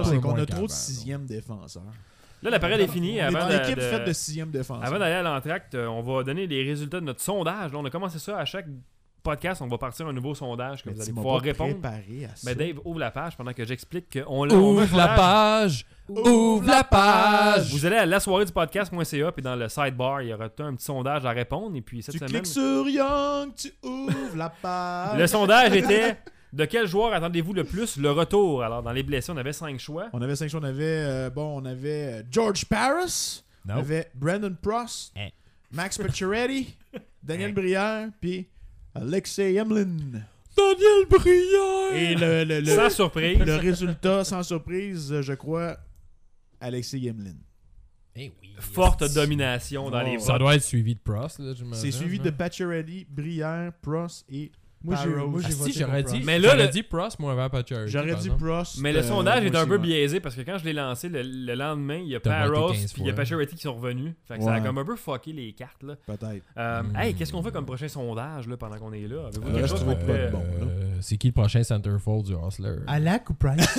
ça, c'est qu'on moins a trop de qu'avant, sixième défenseurs. Là, la période est finie. On est Avant une de, équipe de- faite de sixième défenseurs. Avant d'aller à l'entracte, euh, on va donner les résultats de notre sondage. Là, on a commencé ça à chaque podcast. On va partir un nouveau sondage que Mais vous allez tu m'as pouvoir pas répondre. préparé à ça. Mais Dave, ouvre la page pendant que j'explique qu'on l'a. on a un Ouvre la sondage. page! Ouvre la page! Vous allez à la soirée du podcast.ca, puis dans le sidebar, il y aura tout un petit sondage à répondre. Et puis cette Tu semaine, cliques sur Young, tu ouvres la page. le sondage était de quel joueur attendez-vous le plus le retour? Alors, dans les blessés, on avait cinq choix. On avait cinq choix. On avait, euh, bon, on avait euh, George Paris. Non. On avait Brandon Prost. Hein. Max Pacioretty. Daniel Brière. Puis Alexei Emlin. Daniel Brière! Et le, le, le, Sans surprise. le résultat, sans surprise, je crois, Alexei Emlin. Eh oui. Forte esti. domination dans Oh. les Ça votes. doit être suivi de Prost, là, j'imagine. C'est suivi là. de Pacioretty, Brière, Prost et Moi, j'ai Parrot. moi, j'ai Ah, voté si, j'aurais pour dit, Prost. Mais là, j'aurais le- dit Prost, moi, avant Pacioretty. J'aurais par dit exemple. Prost. Mais le euh, sondage moi est un aussi, peu ouais. biaisé parce que quand je l'ai lancé le, le lendemain, il y a T'as voté Parros quinze puis il y a fois. Pacioretty qui sont revenus. Fait que ça a Ouais. comme un peu fucké les cartes. Là. Peut-être. Euh, Mm. Hey, qu'est-ce qu'on fait comme prochain sondage là, pendant qu'on est là? Avez-vous Euh, quelque je chose trouvais qu'on pas pourrait- de bon. Euh, c'est qui le prochain centerfold du Hustler? Alak ou Price?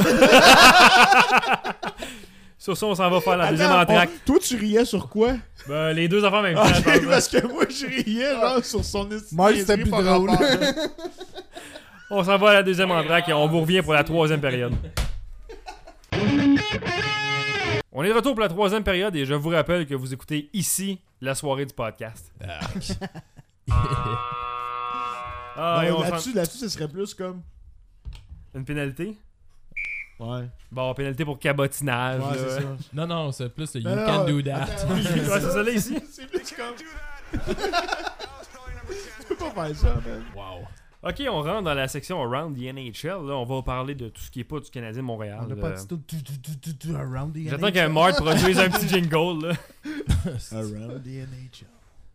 Sur ça, on s'en va faire la Attends, deuxième entraque. on- toi, tu riais sur quoi? Ben, les deux enfants en même temps, Ah, je pense. parce que moi, je riais genre sur son estime. Moi, c'était plus drôle. On s'en va à la deuxième entraque et on vous revient pour la troisième période. On est de retour pour la troisième période et je vous rappelle que vous écoutez ici la soirée du podcast. Ah, et on s'en- là-dessus, là-dessus, ce serait plus comme. Une pénalité? Ouais. Bon, pénalité pour cabotinage. Ouais, là. c'est ça. Non, non, c'est plus le You Non, non, Can non, Do That. attends, Ouais, c'est ça là ici. C'est plus comme. Tu peux pas faire ça, man. Wow. Ok, on rentre dans la section Around the N H L. Là, on va parler de tout ce qui est pas du Canadien de Montréal. On n'a là. pas dit tout tu- tu- tu- tu- tu- around the J'attends N H L. qu'un Mart produise un petit jingle. Là. Around the N H L.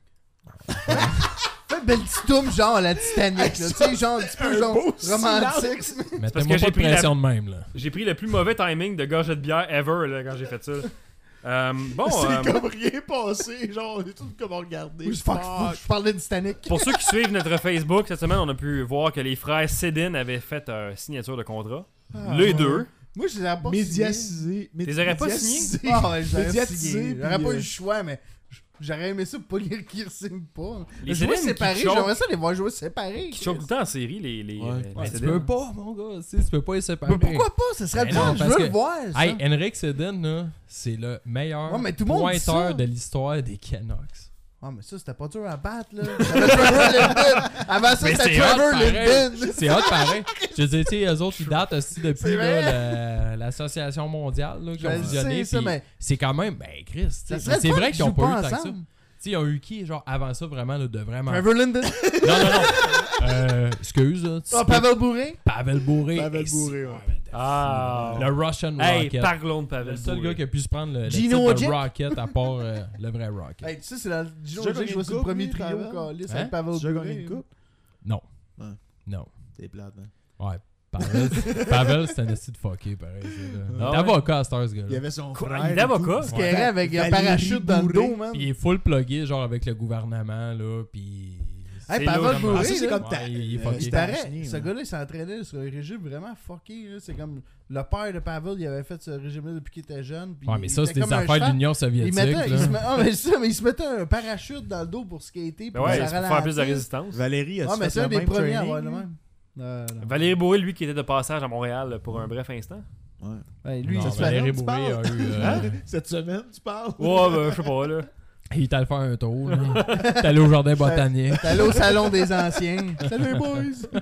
Fais une belle petite toum genre la Titanic, là. Tu sais, genre un petit peu genre beau romantique. Mettez-moi que pas j'ai de pris la- pression de même, là. J'ai pris le plus mauvais timing de gorgée de bière ever là, quand j'ai fait ça. Euh, bon, C'est euh, comme rien passé, genre, on est tous comme regardés. Oui, je fuck, fuck, je parlais de Titanic. pour ceux qui suivent notre Facebook, cette semaine, on a pu voir que les frères Sedin avaient fait euh, signature de contrat. Ah, les ouais. deux. Moi, je les aurais pas Médiatisé. Tu les aurais pas médiatisé. signés. Ah ouais, j'aurais Médiatisé, signé. puis, J'aurais pas euh, eu le choix, mais j'aurais aimé ça pour lire qu'ils ne signent pas. Les jouer Sedin qui séparés, choquent- j'aimerais ça les voir jouer séparés. Qui choquent tout le temps en série, les, les, Ouais. euh, Ouais, les tu Sedin. peux pas, mon gars. Tu sais, tu peux pas les séparer. Mais pourquoi pas? Ce serait Ben le fun, non, je parce veux que- le voir. ça. Hey, Henrik Sedin, là, c'est le meilleur Ouais, mais tout le monde dit pointeur ça. de l'histoire des Canucks. Ah, mais ça, c'était pas dur à battre, là. T'avais Trevor Linden. Avant ça, Mais c'était c'est hot, Trevor pareil. Linden. C'est hot, pareil. Je veux dire, tu sais, eux autres, ils datent aussi depuis C'est vrai. là, la- l'association mondiale là, qui Je ont le fusionné. sais, ça, puis mais- c'est quand même, ben, Chris, tu sais, Ça serait c'est le fun vrai qu'ils qu'ils ont jouent pas pas eu tant que ça. ensemble. Tu sais, ils ont eu qui, genre, avant ça, vraiment, là, de vraiment. Trevor Linden. Non, non, non. euh, excuse, là. tu Ah, peux- Pavel Bourré. Pavel Bourré. Pavel Et Bourré, c'est- ouais. man, Ah. Le Russian Hey, Rocket. parlons de Pavel Le seul Bourré. gars qui a pu se prendre le, le Gino titre de Ojek. Rocket à part euh, le vrai Rocket. Hey, tu sais, c'est dans le Gino Déjà Ojek, gagné je vois une sur le coupe, premier lui, trio, Pavel? Calis, Hein? avec Pavel Tu as gagné Bourré. une coupe? Non. Ouais. Non. C'est plate, hein. Ouais. Pavel, Pavel c'était un esti de fucké, pareil. c'est, là. Il Ah est ouais? avocat à ce ce Il y gars-là. avait son Quoi, frère. il est et avocat? tout. Ce qui est avec un Valérie parachute dans le Bourré. dos, man. Puis il est full plugué, genre, avec le gouvernement, là, puis... Hey, C'est Pavel lourd, Ah, Bourré, ça, c'est là, comme ta... Ouais, il est euh, fucké. il il paraît, paraît, ce gars-là, il s'entraînait sur un régime vraiment fucké. là. C'est comme le père de Pavel, il avait fait ce régime-là depuis qu'il était jeune. puis Ouais, mais il ça, était c'est des comme un affaires de cheval. l'Union Il soviétique, mettait, il se là. met- ah, mais ça, mais il se mettait un parachute dans le dos pour skater. puis Ben ouais, ça c'est pour faire plus de ralentit. résistance. Valérie, a Ah, mais fait c'est un le des même premiers à training, avoir le lui? même. Euh, non. Valérie Bourré, lui, qui était de passage à Montréal pour un bref instant. Ouais. Ouais, lui, Non, il se Valérie tu Bourré a parles? eu... euh, Hein? Cette semaine, tu parles? Ouais, ben, je sais pas, là. Il est allé faire un tour, là. Il est allé au jardin botanique. T'es allé au salon des anciens. Salut les boys!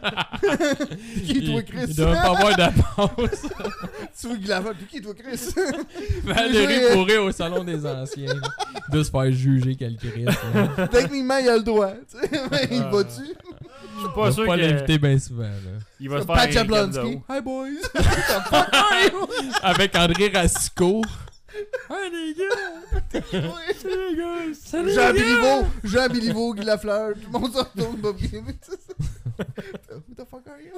Qui toi, Il Chris? doit pas avoir de pause. Tu veux que la voix? Qui toi, Chris? Valérie Bourré au salon des anciens. Il doit se faire juger quel Christ. là. Techniquement, il a le droit. tu sais. Mais il va-tu? Je suis Il pas va sûr pas l'inviter qu'il bien souvent, là. va se faire Pat un Jablonski. cadeau. Hi, boys! The fuck are you? Avec André Racicot. Hey les gars! Oui. Salut Jean les gars! Béliveau, Jean Béliveau, Guy Lafleur, tout le monde se retourne, Bob Green. Who the fuck are you?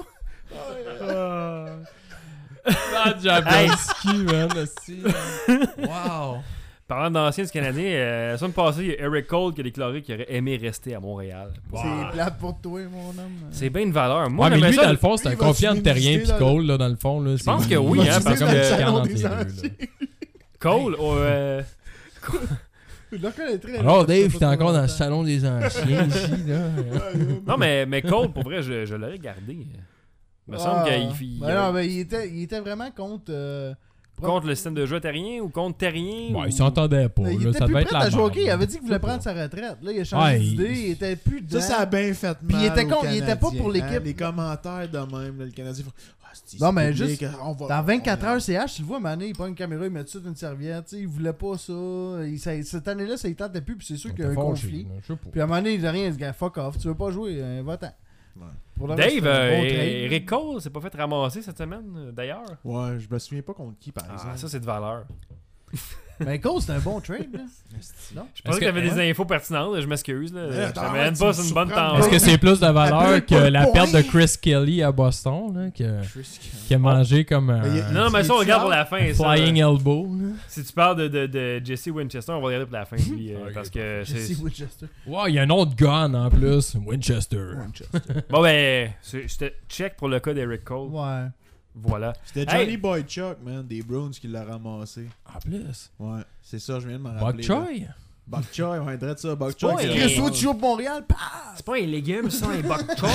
Ah, Jablonski, man, aussi. Wow! Parlant d'anciens du Canadien, euh, la semaine passée, il y a Eric Cole qui a déclaré qu'il aurait aimé rester à Montréal. C'est plate pour toi, mon homme. C'est bien une valeur. Moi, Ouais, mais j'aimerais lui, ça- dans le fond, c'est lui, un il va confiant de se terrien visiter pis dans Cole, là, dans le fond. Là, Je pense que oui, Il va hein, se parce visiter dans le que salon entre des les deux, là. anciens. Cole, euh, Je le reconnaîtrais. Alors, là, Dave, ça fait t'es pas encore dans le longtemps. salon des anciens ici, là. non, mais, mais Cole, pour vrai, je, je l'aurais gardé. Il me semble Ah. qu'il il- Ben non, mais il était, il était vraiment contre, euh, contre le système de jeu terrien ou contre terrien? Ouais, ou... ils s'entendaient pas. Il là, était ça plus devait être prêt la à jouer au merde, hockey. Il là. avait dit qu'il voulait prendre sa retraite. Là, il a changé Ouais, d'idée. il- Il était plus dedans. Ça, ça a bien fait mal. Puis il était aux con- il était pas Canadiens, pour l'équipe. hein. Les commentaires de même, là, le Canadien font ah, c'est- Non, c'est mais public, juste on va- Dans vingt-quatre on- heures C H, tu le vois, Mané, il prend une caméra, il met tout de suite une serviette. Tu sais, il voulait pas ça. Il- ça- Cette année-là, ça il tentait plus. Puis c'est sûr qu'il y a un Fâché, conflit. là, je sais pas. Puis à un moment donné, il dit rien. Il dit gars, fuck off. Tu veux pas jouer, euh, va-t'en. Ouais. Pour le reste, Dave, c'est un euh, bon trade. Eric Cole s'est pas fait ramasser cette semaine, euh, d'ailleurs. Ouais, je me souviens pas contre qui, par Ah, exemple. ça, c'est de valeur. Mais Cole, c'est un bon trade. Là. Non? Je pensais que- que t'avais des ouais. infos pertinentes, je m'excuse. Là. Mais Je attends, t'amène tu pas me sur une bonne surprends. tendance. Est-ce que c'est plus de valeur Appelle que pas la le perte de point. Chris Kelly à Boston, là, que- Chris- qui a mangé comme un Mais il- Non, non, mais ça, on Il est regarde pour out. la fin. ça. flying elbow. là. Si tu parles de, de, de Jesse Winchester, on va regarder pour la fin, lui. euh, Ok, parce que c'est... Jesse Winchester. Ouais, il y a un autre gun en plus, Winchester. Bon, ben, c'est- c'était check pour le cas d'Eric Cole. Ouais. Voilà. C'était Hey. Johnny Boychuk, man, des Bruins qui l'a ramassé. En plus. Ouais, c'est ça, je viens de m'en Bok rappeler. Choy. Bok Choy, ouais, drette ça, Bok pas Choy. un- c'est- Chris Wood, tu joues pour Montréal. Pah! C'est pas un légume, ça, un bok choy.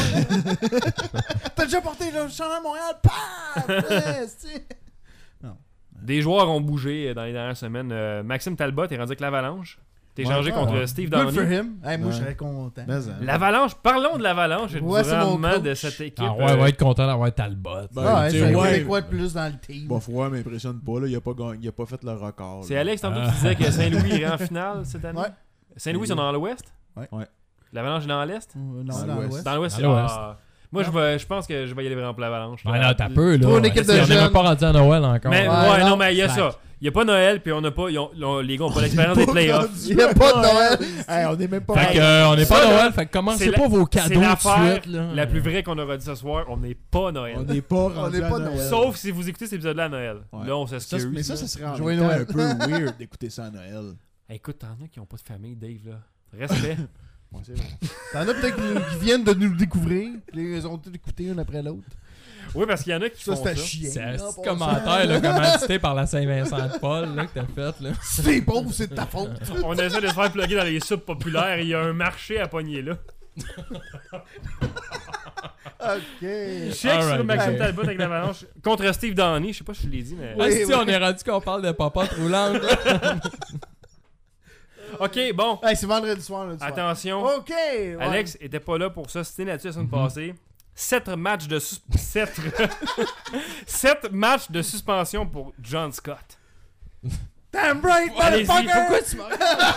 T'as déjà porté le chandail à Montréal. Pah! Yes, tu sais. Des joueurs ont bougé euh, dans les dernières semaines. Euh, Maxime Talbot est rendu avec l'Avalanche. T'es Ouais, changé ouais, contre ouais. Steve Good for Downey. him. Hey, moi, Ouais. je serais content. Mais, hein. L'Avalanche, parlons de l'Avalanche et du Ouais, c'est mon rendement coach. de cette équipe. Ah ouais, euh, va être content d'avoir Talbot. Ben, Ah, ouais, tu c'est sais, un ouais. Québécois de plus dans le team. Bon, ouais, m'impressionne pas, là. Il a pas, gagné- il a pas fait le record. C'est là. Alex tantôt Ah. qui disait que Saint-Louis irait en finale cette année. Ouais. Saint-Louis, sont dans l'Ouest? Ouais. Ouais. L'Avalanche est dans l'Est? Euh, Non, Dans dans l'Ouest. l'Ouest. Dans l'Ouest, Dans c'est- l'Ouest. ah. Moi, je, vais, je pense que je vais y aller vraiment pour l'Avalanche. Ben là. là, t'as peu, là. Pour une équipe de On n'est jeunes. même pas rendu à Noël encore. Mais, Ouais, ouais, non, non, mais il y a slack. ça. Il n'y a pas Noël, puis on n'a pas, ils ont- ils ont- les gars n'ont pas l'expérience des playoffs. Il n'y a pas de Noël. Hey, on est même pas. Fait que, euh, on n'est Ça, pas à là, Noël, fait que commencez c'est pas la- vos C'est cadeaux tout de l'affaire suite, là. la plus vraie qu'on aura dit ce soir. On n'est pas Noël. On n'est pas rendu est à pas Noël. Sauf si vous écoutez cet épisode-là à Noël. Ouais. Là, on Ça, s'excuse. c'est- mais ça, là. ça serait en Joyeux même temps Noël. un peu weird d'écouter ça à Noël. Écoute, t'en as qui n'ont pas de famille, Dave, là. Respect. Ouais, c'est vrai. T'en as peut-être qui qui viennent de nous découvrir. Puis ils ont tous écouté un après l'autre. Oui, parce qu'il y en a qui Ça, font c'était ça. chiant. C'est un là, petit pour commentaire, là, commandité par la Saint-Vincent-de-Paul, là, que t'as fait, là. ça. Si t'es pauvre, c'est de ta faute. On essaie de se faire plugger dans les soupes populaires et il y a un marché à pogner là. Ok. Check Alright, sur Maxime ok. Talbot avec l'Avalanche contre Steve Downey. Je sais pas si je l'ai dit, mais. Ah, Oui, si, oui. on est rendu qu'on parle de papa roulante, là. Ok, bon. Hey, c'est vendredi soir, là. Attention. Ok. ouais. Alex était pas là pour ça. C'était là-dessus la semaine passée. Sept matchs de sus- sept... Sept matchs de suspension pour John Scott. Damn right, Allez-y, motherfucker! pourquoi tu m'as...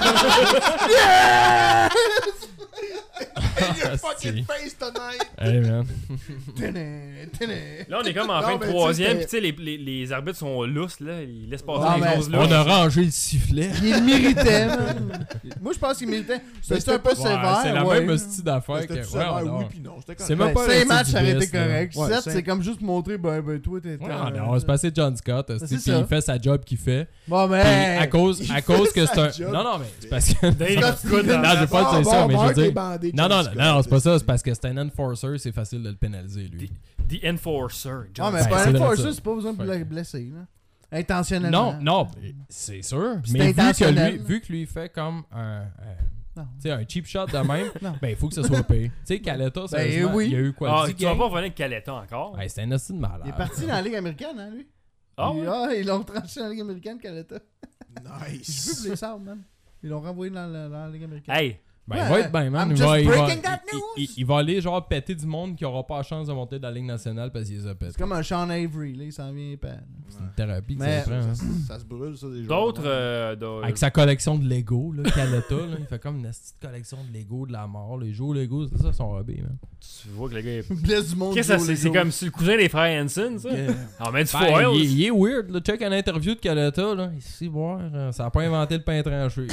Your fucking face tonight! Hey, man. Tenez, tenez. Là, on est comme en Non, fin de mais tu sais, troisième. c'était- Puis tu sais, les, les, les arbitres sont lousses, là. Ils laissent passer Non, les mais choses On là. a rangé le sifflet. Il le méritait, man. Moi, je pense qu'il méritait. C'était c'était un peu pas- Ouais, sévère. c'est la ouais. même style d'affaire C'était que... tout Ouais, sévère, on oui, a- puis non. C'était C'est quand même pas cinq un matchs, ça aurait été style de correct. Ouais, sept, cinq. c'est comme juste montrer, ben, ben, toi, t'es. Ouais, on va se passer John Scott, C'est puis ça. il fait sa job qu'il fait. Bon, Puis mais. à cause, à cause que c'est sa un... job. Non, non, mais c'est parce que... Dave, Scott écoute, Stevens. dans- Non, je vais pas Ah, dire ça, bon, mais je Mark veux est dire... bandé, Non, John non, non, Scott, non, c'est pas ça, c'est- c'est parce que c'est un enforcer, c'est facile de le pénaliser, lui. The Enforcer. John Ah, mais Ouais, pas c'est un vrai, forcer, ça. c'est pas besoin de Fait le blesser, là. Intentionnellement. Non, non, c'est sûr. C'est Mais vu que, intentionnel. lui, vu que lui fait comme un, un, Non. tu sais, un cheap shot de même, Non. ben il faut que ça soit payé. Tu sais, Caleta, sérieusement, oui. il y a eu quoi? Ah, dix tu vas games? pas revenir avec Caleta encore. Ouais, c'est un hostie de malade. Il est parti dans la Ligue américaine, hein, lui. Ah, Il- ouais? Ah, ils l'ont tranché dans la Ligue américaine, Caleta. Je veux Nice. plus les sables, man. Ils l'ont renvoyé dans la, dans la Ligue américaine. Hey, Ben, il Ouais, va être bien, man. I'm Il just va, il, va, breaking that il- news. il- il va aller, genre, péter du monde qui aura pas la chance de monter dans la Ligue nationale parce qu'il les a C'est pétés. comme un Sean Avery, là, il s'en vient pas. C'est une thérapie que Mais- ça prend. hein. Ça, ça se brûle, ça, des joueurs. d'autres. euh, de- Avec sa collection de Lego, là, Caleta, là, il fait comme une petite collection de Lego de la mort. Les jeux Lego, c'est ça son hobby, man. Tu vois que le gars est. Blesse du monde. Qu'est-ce que Joe c'est? C'est Lego. comme si le cousin des frères Hanson, ça? On met du Ben, foil. il, est- il est weird, là. Check une interview de Caleta, là. Ici, boire, euh, ça a pas inventé le pain tranché.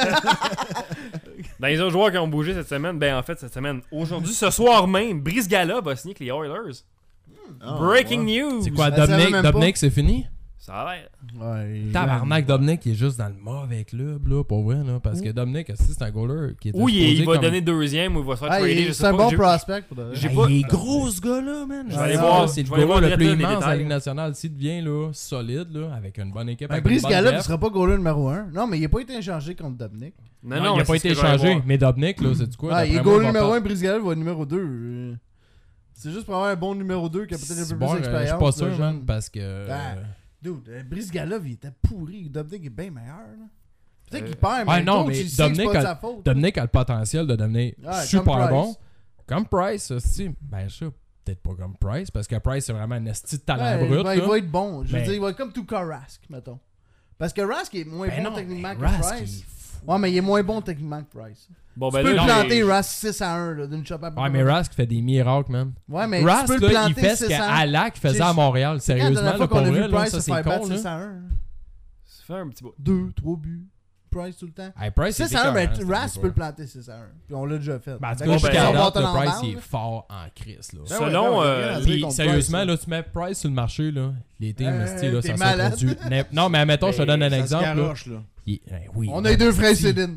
Dans les autres joueurs qui ont bougé cette semaine, ben en fait, cette semaine, aujourd'hui, ce soir même, Brice Gala va signer avec les Oilers. Ah, Breaking ouais. news! C'est quoi, Je le savais Dominic, même pas. Dominic, c'est fini? Ça a l'air. Ouais. Tabarnak, Dominic, il est juste dans le mauvais club, là, pour vrai, là. Parce que Dominic, aussi, c'est un goaler qui est Ou il, il va supposé comme- donner deuxième, ou il va se faire Ah, trader, il- je c'est sais un pas. bon J'ai- prospect pour de vrai. j'ai Ben, pas- il est gros, ce gars-là, man. Je vais aller Ah, voir- C'est le je vais aller voir goaler le direct plus là, les immense de la détails. Ligue nationale. S'il devient, là, solide, là, avec une bonne équipe. Ben, avec une Brice bonne Gallup, il def. sera pas goaler numéro un. Non, mais il a pas été échangé contre Dominic. Non, Non, non, il mais a pas c'est été ce que je vais aller échangé. voir. Mais Dominic, là, c'est du quoi? Ah, il est d'après moi, goaler va numéro pas- un, Brice Gallup va numéro deux. Euh, C'est juste pour avoir un bon numéro deux qui a peut-être un C'est peu bon, plus euh, d'expérience. Je suis pas le sûr, jeune. man, parce que... Ah. Dude, euh, Brizgalov, il était pourri. Dominic est bien meilleur. Là. Peut-être Euh, qu'il perd, mais Ouais, le non, coach, mais il sait que c'est Dominic pas de a- sa faute. Dominic a le potentiel de devenir Ouais, super comme Price. bon. Comme Price, aussi. Ben, ça, peut-être pas comme Price, parce que Price, c'est vraiment un esti de talent Ouais, brut. ben, il là. va être bon. Je veux Mais- dire, il va être comme tout Rask, mettons. Parce que Rask est moins Ben bon non, techniquement mais que Rask, il Price. est fou. Ouais, mais il est moins bon techniquement que Price. Bon, Tu ben peux là, le j'ai- planter Rask six à un là, d'une shot à Ouais, mais Rask fait des miracles, man. Ouais, mais Rask, tu peux le là, il planter fait ce six à un. qu'Alak faisait J'ai- à Montréal. Quand la Sérieusement, dernière là, fois pour qu'on a vrai, vu là, Price ça, se c'est faire battre con, six là. à un. Ça fait un petit bout. Deux, trois buts. Price tout le temps. Hey, Price, c'est six à un, mais écœurant, Rask cette peut le époque. planter six à un. Puis on l'a déjà fait. Ben, en tout Fait cas, que jusqu'à son date, bâton le en Price, balle, il est là. fort en crise, là. Ben Selon, ouais, ben ouais, euh, rien à dire Puis, contre sérieusement, Price, là, tu mets Price sur le marché, là, les teams, Euh, esti, là, t'es ça malade. se produit. N'im- Non, mais admettons, je te donne un ça se exemple. là. garoche, là. Il- eh oui, On a les deux frères Sedin.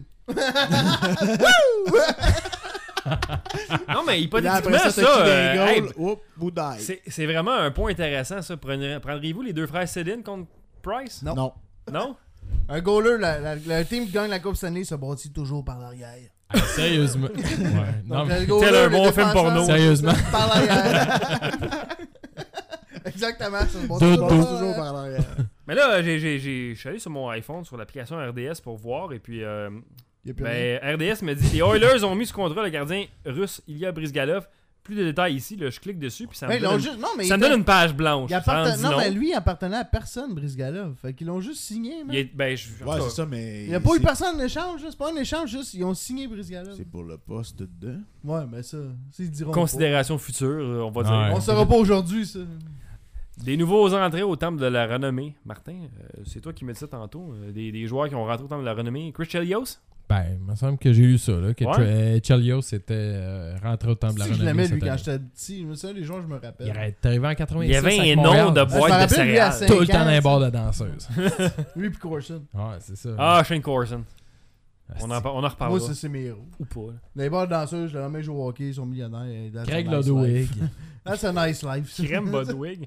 Non, mais Puis là, hypothétiquement, après ça, ça, t'as euh, des hey, goals, oups, boudaille. c'est c'est vraiment un point intéressant, ça. Prenez- Prendriez-vous les deux frères Sedin contre Price? Non. Non. Non? Un goaler, la- la- le team qui gagne la Coupe Stanley se bâtit toujours par l'arrière. Ah, sérieusement. Ouais. Non, Donc, mais- le goaler, tel un les bon film défenseurs, porno. Sérieusement. Par l'arrière. Exactement, ça se bâtit Dodo. toujours Toujours, par toujours l'arrière. par l'arrière. Mais là, j'ai, j'ai, j'ai- je suis allé sur mon iPhone, sur l'application R D S pour voir, et puis euh, Il y a plus rien. ben, R D S me dit les Oilers ont mis sous contrat le gardien russe Ilya Brizgalov. Plus de détails ici, là, je clique dessus, puis ça me Ben, ils donne, l'ont une, juste- Non, mais ça il me donne était- une page blanche. il Ça en appartenait- dit Non, long. mais lui, il appartenait à personne, Brizgalov. Fait qu'ils l'ont juste signé, man. Il est- ben, je- en Ouais, tout cas, c'est ça, mais. Il n'y a pas eu c'est- personne en échange, là. C'est pas un échange, juste ils ont signé Brizgalov. C'est pour le poste de. Ouais, mais ça, s'ils diront considération future, euh, on va dire. Ouais. pas. On saura pas aujourd'hui, ça. Des nouveaux entrées au temple de la renommée. Martin, euh, c'est toi qui me dis ça tantôt. euh, des, des joueurs qui ont rentré au temple de la renommée. Chris Chelios? Ben, il me semble que j'ai lu ça, là, que Ouais. Tre- Chelios était euh, rentré au temple de la Si je renommée. l'aimais, lui, cette quand année. j'étais petit. Mais ça, les gens, je me rappelle. Il est arrivé en quatre-vingt-six. Il y avait avec un Montréal. nom de Ah, je me boîte de rappelle, lui, à céréales. cinq Tout le temps dans les ans, bars de danseuses. Lui pis Corson. Ouais, c'est ça. Ah, Shane Corson. On en, Asti. on en Moi, reparlera. c'est c'est mes héros. Ou pas. là. Les bars danseuses, je leur mets jouer au hockey, ils sont millionnaires. et that's a Craig nice Ludwig. life. That's a nice life. ça. Crème Budwig.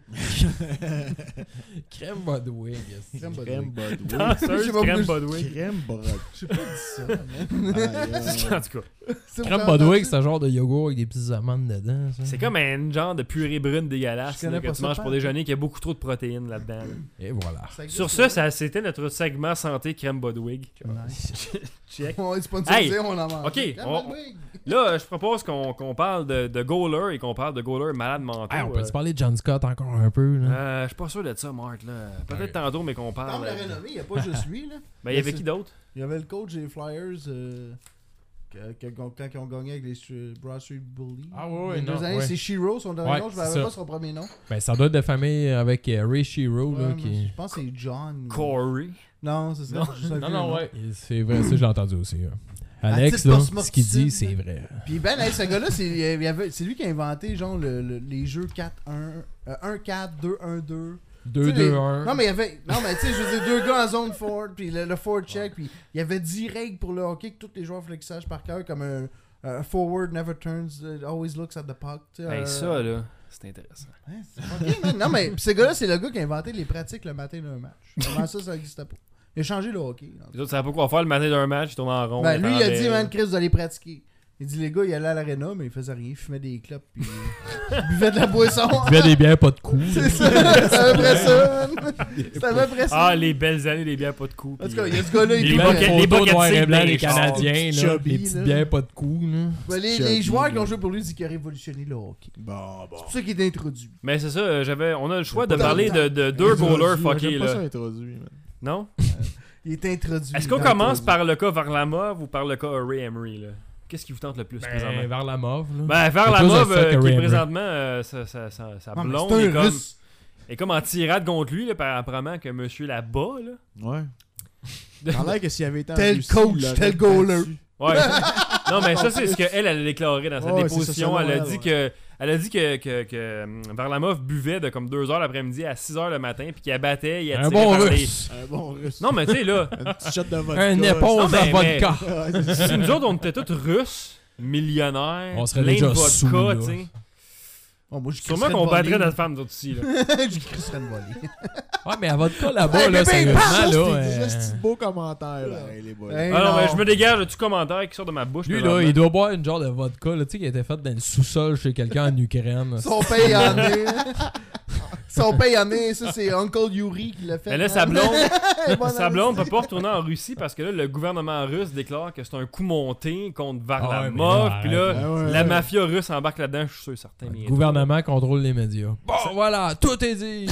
Crème Budwig. Crème Crème Budwig. Budwig. Danseuse Je sais pas Crème pourquoi Budwig. Crème Brod. J'ai pas dit ça, man. Aïe, aïe. En tout cas, C'est Crème vraiment- Budwig, c'est un genre de yogourt avec des petites amandes dedans. Ça. c'est comme un genre de purée brune dégueulasse Je connais là, que pas tu ça, manges pas. pour déjeuner qui a beaucoup trop de protéines là-dedans. là. Et voilà. Ça existe, Sur ce, là. ça, c'était notre segment santé Crème Budwig. Nice. Check. On est sponsorisé, Hey, on en mange. ok, Crème on- Budwig. Là, je propose qu'on qu'on parle de, de goaler et qu'on parle de goaler malade mentaux. Hey, on euh, peut se parler de John Scott encore un peu. Là. euh, je suis pas sûr de ça, Mark. là. Peut-être Ouais. tantôt, mais qu'on Dans parle. la euh, renommée, il n'y a pas juste lui. Là. Ben, il y avait qui d'autre? Il y avait le coach des Flyers euh, que- que- quand ils ont gagné avec les Str- Broad Street Bullies. Ah ouais, ouais, Il y a deux non, années, ouais. c'est Shiro, son dernier Ouais, nom. Je ne c'est savais ça. pas son premier nom. Ben, ça doit être de famille avec euh, Ray Shero. Ouais, là, mais qui... Je pense que c'est John. ou- Corey. Non, c'est ça. Non. je sais Non, plus non, le nom. ouais. C'est vrai, ça, j'ai entendu aussi. là. À Alex, titre là, post-mortem. ce qu'il dit, c'est vrai. Puis ben, hey, ce gars-là, c'est il y avait- c'est lui qui a inventé genre le- le- les jeux quatre un, euh, un quatre, deux un deux. deux Tu sais, les- deux un. Non, mais il y avait. Non, mais tu sais, je veux dire, deux gars en zone forward, puis le, le forward check, puis il y avait dix règles pour le hockey que tous les joueurs faisaient que sachent par cœur, comme un, un forward never turns, uh, always looks at the puck. Tu sais, Ben, euh, ça, là, c'est intéressant. ouais, c'est fucké, man. Non, mais pis ce gars-là, c'est le gars qui a inventé les pratiques le matin d'un match. Comment ça, ça n'existait pas. Il a changé le hockey. dans le Les autres, ça savent pas quoi faire le matin d'un match, ils tournent en rond. Ben, lui, il a dit, attendaient- man, Chris, vous allez pratiquer. Il dit, les gars, il allait à l'aréna, mais il faisait rien. Il fumait des clopes, puis il buvait de la boisson. Il buvait des bières, pas de coups. C'est ça, c'est à peu près ça. man. C'est à peu près ça. Ah, les belles années, les bières pas de coups. En tout puis, cas, il y a euh, ce gars-là, il les buvait- buckets- Photos les buckets noir et de blanc cible des des chars, Canadiens, là, chubby, les petites là. bières, pas de coups. Là. Ben, les, Chubby, les joueurs qui là. ont joué pour lui disent qu'il a révolutionné le hockey. Bon, bon. C'est pour ça qu'il est introduit. Mais c'est ça, euh, j'avais, on a le choix de Pas parler dans de, le de deux goalers fuckés, J'aime pas ça là. introduit, man. Non? Il est introduit. Est-ce qu'on dans commence l'introduit. par le cas Varlamov ou par le cas Ray Emery, là? Qu'est-ce qui vous tente le plus, présentement? Ben, vers la mauve. Là. Ben, C'est Varlamov, plus de ça euh, que qui Ray est Emery. présentement, euh, sa, sa, sa, sa Non, mais blonde c'est est un comme, russe. est comme en tirade contre lui, là, par apparemment que monsieur là-bas, là. Ouais. Ça a l'air que s'il avait été en Tel Russie, coach, il l'aurait tel goaler. battu. Ouais. non, mais ça, c'est ce qu'elle, elle a déclaré dans sa Ouais, c'est ça, déposition. selon Elle a elle, dit ouais. que, elle a dit que, que, que hum, Varlamov buvait de comme deux heures l'après-midi à six heures le matin, puis qu'il abattait, il a Un tiré bon par les- russe. Un bon russe. Non, mais tu sais, là, Un petit shot de vodka. Un Non, éponge mais- à vodka. Ouais, c'est ça. si nous autres, on était tous russes, millionnaires, On serait plein déjà de sous, vodka, là. tu sais. Oh, moi, je Sûrement crisserais qu'on une volée. battrait notre femme, d'autres aussi, là. Je crisserais une volée. Ouais, mais à vodka là-bas, Hey, là, bébé, sérieusement, parle, là. C'est euh, des petits beaux commentaires, là, les boys. Hey, Ah non, mais non. je me dégage de tout commentaire qui sort de ma bouche. Lui, là, présentement. il doit boire une genre de vodka, là, tu sais, qui a été faite dans le sous-sol chez quelqu'un en Ukraine. Son paye en est. Son père, il en est, ça, c'est Uncle Yuri qui l'a fait. Mais là, man. sa blonde, Bon, sa non, blonde peut pas retourner en Russie parce que là, le gouvernement russe déclare que c'est un coup monté contre Ah ouais, Varlamov. mais non, Puis là, arrête. Ah ouais, la ouais. mafia russe embarque là-dedans, je suis sûr, certain. Le bientôt. gouvernement contrôle les médias. Bon, voilà, tout est dit.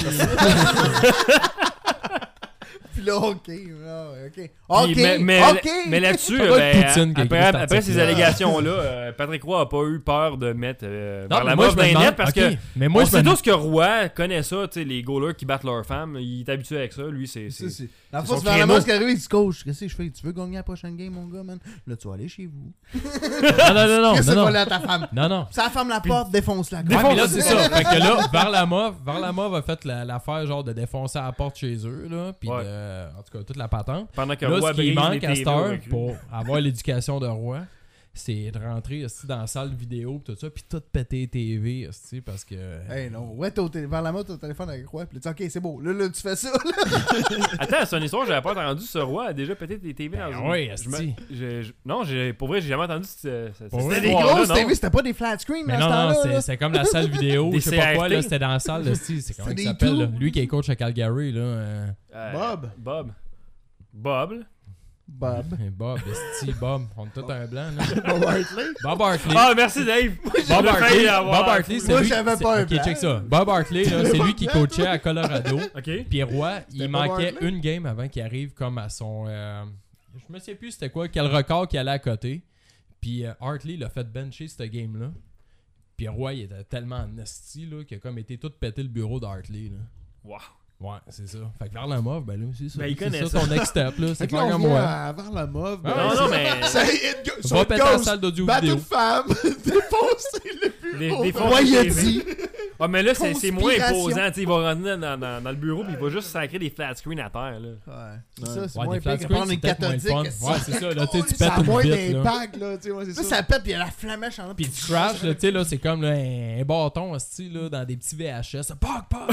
Puis là, ok. ah ouais, ok. Ok. Puis, mais, mais, ok. mais là-dessus, Ça doit ben, être Poutine qui a après, écrit cet après ces article-là. allégations-là, euh, Patrick Roy a pas eu peur de mettre euh, Non, mais Varlamov moi, je dans me les demande- nets parce ok, que mais moi, on je sait me tous que Roy connaît ça, tu sais, les goalers qui battent leurs femmes. Il est habitué avec ça. Lui, c'est. Ça, c'est- c'est- Dans le c'est fond, son c'est vraiment créneau. ce qui arrive. Il dit, coach, qu'est-ce que je fais? Tu veux gagner la prochaine game, mon gars, man? Là, tu vas aller chez vous. Non, non, non, non, Qu'est-ce que non, tu vas non. aller à ta femme? Non, non. Ça ferme la porte, défonce-la. Ouais, mais là, c'est ça. Fait que là, Varlamov, Varlamov a fait la- l'affaire genre de défoncer à la porte chez eux, là. Puis Ouais. de- en tout cas, toute la patente. Pendant que Là, Roy ce qui brise manque les à T cette V aux heure recrues. pour avoir l'éducation de Roy, c'est de rentrer aussi, dans la salle vidéo pis tout ça, puis tout péter les T V aussi, parce que. Hey, non. Ouais, t'es au télé- vers la mode, t'es au téléphone avec Roy. Puis là, tu dis, ok, c'est beau. Là, là, tu fais ça. Là. Attends, c'est une histoire, j'avais pas entendu. Ce Roy a déjà pété des T V dans Ben une. oui, je me- esti. je- je- Non, j'ai- pour vrai, j'ai jamais entendu cette, cette, Pour cette vrai? C'était des histoire-là, grosses non. T V, c'était pas des flat screen Mais à non, ce non, temps-là. c'est, là. c'est comme la salle vidéo, Des je sais pas quoi, C R T. là, c'était dans la salle, là, c'est, c'est comment C'est il des s'appelle, là? tubes. Lui qui est coach à Calgary, là. euh, Euh, Bob. Bob. Bob. là. Bob. euh, Bob, esti, Bob, on est tous un blanc, là. Bob Hartley. Bob Hartley. Ah, merci Dave. Bob J'ai Hartley, failli avoir- Bob Hartley, c'est Moi, lui. j'avais c'est- pas un Ok, plan. check ça. Bob Hartley, là, c'est lui qui coachait à Colorado. Ok. Puis Roy, il Bob manquait Hartley? une game avant qu'il arrive comme à son. euh, je me souviens plus c'était quoi, quel record qu'il allait à côté. Puis euh, Hartley l'a fait bencher cette game-là. Puis Roy, il était tellement en esti là, qu'il a comme été tout pété le bureau d'Hartley. Là. Wow. Ouais, c'est ça. Fait que Varlamov, ben là, c'est ça. Ben, il c'est connaît ça, ça. ton next step, là. Fait C'est que là, faire on comme vient moi. à Varlamov. Ah, Non, ouais, non, mais. Ça, it go- Va so it péter la goes. salle d'audio Battre vidéo. une femme, défoncer le Des, bureau. des fois, Roy, il a T V. dit. Ah, mais là, c'est, c'est moins Conspiration. imposant. Tu sais, il va rentrer dans, dans, dans le bureau puis il va juste sacrer des flat screens à terre. Là. Ouais. C'est Ouais. ça, c'est Ouais, moins des flat pire que screens, prendre c'est une peut-être moins le cathodique. fun. Ouais, c'est ça, là, tu sais, tu Ça pètes a une moins bite, là. d'impact, là. Tu sais, ouais, c'est Ça, ça. ça pète, puis il y a la flamèche en Pis tu crash, là, tu sais, là, c'est comme là, un, un bâton, hostie, là, dans des petits V H S. Poc, poc!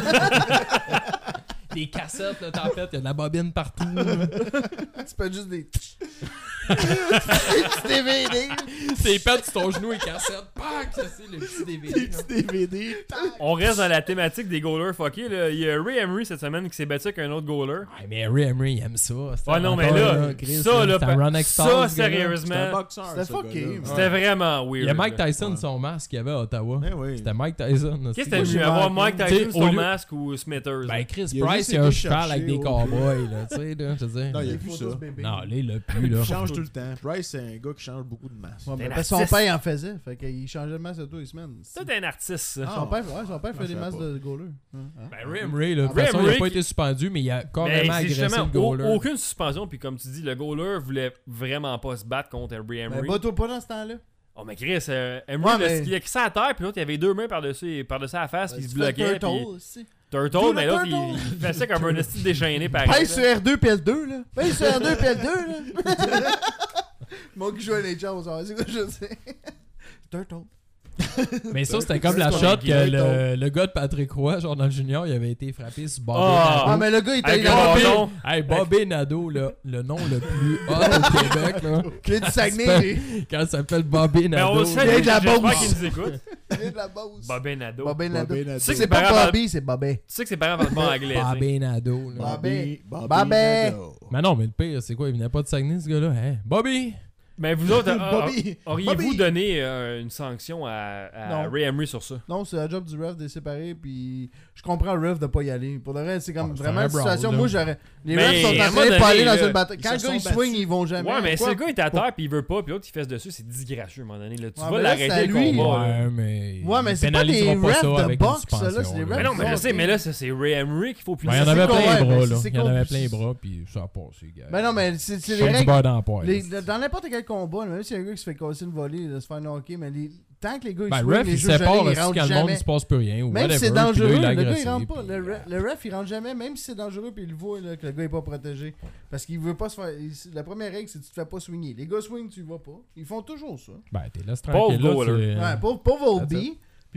Des cassettes, là, t'en fait, il y a de la bobine partout. là. Tu pètes juste des. Des petits D V D. T'es pètes sur ton genou et cassette. Poc! Ça, c'est le petit D V D. Des petits D V D. On reste dans la thématique des goalers fuckés. Là. Il y a Ray Emery cette semaine qui s'est battu avec un autre goaler. Ouais, mais Ray Emery, il aime ça. C'est Ouais, non, mais encore, là, Chris, ça, là, c'est un pa- run ça, extase, ce gars-là. C'est un sérieusement, boxeur. C'était ce fucké, gars-là. man. c'était vraiment weird. Il y a Mike là. Tyson, son masque qu'il y avait à Ottawa. Ben oui. C'était Mike Tyson. Qu'est-ce que hostie. c'était Moi, mieux, j'ai avoir manqué. Mike T'sais, Tyson au son lieu- masque ou Smithers? Ben, Chris Il a Price, juste il a un été cheval chercher avec des au- cowboys, là, tu sais, là, je veux dire. Non, il y a Des plus photos ça. de bébé. Non, là, il l'a plus, là. Il change tout le temps. Price, c'est un gars qui change beaucoup de masse. Ouais, mais un parce que son artiste. père en faisait. Fait qu'il changeait de masque tous les semaines. Ça, t'es un artiste, ça. Ah. Son père, ouais, son père Non, fait je des savais masques pas. de goaler. Hein, hein. Ben, Ray Emery, là, de toute Ray façon, il a Emery pas qui- été suspendu, mais il a Ben, carrément c'est agressé justement, le au- goaler. aucune suspension, puis comme tu dis, le goaler voulait vraiment pas se battre contre Ray Mais Emery. bats-toi pas dans ce temps-là. Oh, mais Chris, euh, Emery, Ouais, là, mais- il a crissé à terre, puis l'autre, il avait deux mains par-dessus par-dessus la face, puis il se Tu fais bloquait. turtle Puis... aussi. Turtle, Do mais the l'autre, il, turtle. il fait ça comme un esti déchaîné, pareil. Pèse là. sur R deux P L deux, là. Pèse sur R deux P L deux, là. Moi qui joue à les Jaws, c'est quoi je sais. Turtle. Mais ça, c'était comme C'est la pas shot un que gay, le, le gars de Patrick Roy, genre dans le junior, il avait été frappé sur Bobby Ah. Ah, Nadeau. mais le gars, il était Avec allé un dans le bâton. Hey, Bobby Nadeau, là, le nom le plus hot au Québec, là. Il est du Saguenay, lui. Quand ça s'appelle Bobby Mais on Nadeau. le sait, Il vient de la j'espère Beauce. qu'il nous écoute. Il est de la Beauce. Bobby Nadeau. Bobby Nadeau. Bobby Nadeau. Tu sais que C'est ses parents pas parlent- Bobby, c'est Bobby. Tu sais que ses parents parlent pas anglais. tu sais. Bobby Nadeau, là. Bobby. Bobby. Bobby. Nadeau. Mais non, mais le pire, c'est quoi? Il venait pas de Saguenay, ce gars-là? Hein? Bobby! Mais vous autres, euh, Bobby. auriez-vous Bobby. donné euh, une sanction à, à Non. Ray Emery sur ça? Non, c'est la job du ref de séparer, puis je comprends le ref de pas y aller. Pour le reste, c'est comme Ah, c'est vraiment un une brawl, situation. là. Moi, j'aurais. Les Mais refs sont à un en train moment de pas donné, aller dans là, une bataille. ils Quand le se gars il sont swing, battus. ils vont jamais. Ouais, mais si Quoi? le gars est à terre puis il veut pas, puis l'autre il fesse dessus, c'est disgracieux à un moment donné. Là. Tu Ouais, vas mais là, l'arrêter c'est le à lui. combat. là. Ouais, mais. Ouais, mais il c'est pas pénalisera des pas refs ça de avec une boxe, ça, là, suspension, c'est des là. Mais non, mais je sais, Ok. mais là, ça, c'est Ray Emery qu'il faut plus. Ben, il y en c'est avait con, plein ouais, les bras, mais là. c'est Il y en con. avait plein les bras, puis ça a passé, gars. Ben non, mais c'est c'est les Comme du règles. beurre dans la poêle. Les- dans n'importe quel combat, même si y a un gars qui se fait casser une volée, de se faire knocker, mais les- tant que les gars ils Ben, le swing, ref, les il jeux gelés, sépare ils aussi rentrent quand le monde jamais. ne se passe plus rien. Ou Même si whatever, c'est puis là, dangereux, il le l'a gars il agressé, rentre pas. puis, Le, euh, ref, le ref il rentre jamais, même si c'est dangereux, puis il le voit là, que le gars est pas protégé. Parce qu'il veut pas se faire. il- La première règle, c'est que tu te fais pas swinguer. Les gars swing, tu y vas pas. Ils font toujours ça. Ben, t'es là, c'est Pauvre tranquille. là, goaler. tu- Ouais, pauvre, pauvre That's Obi.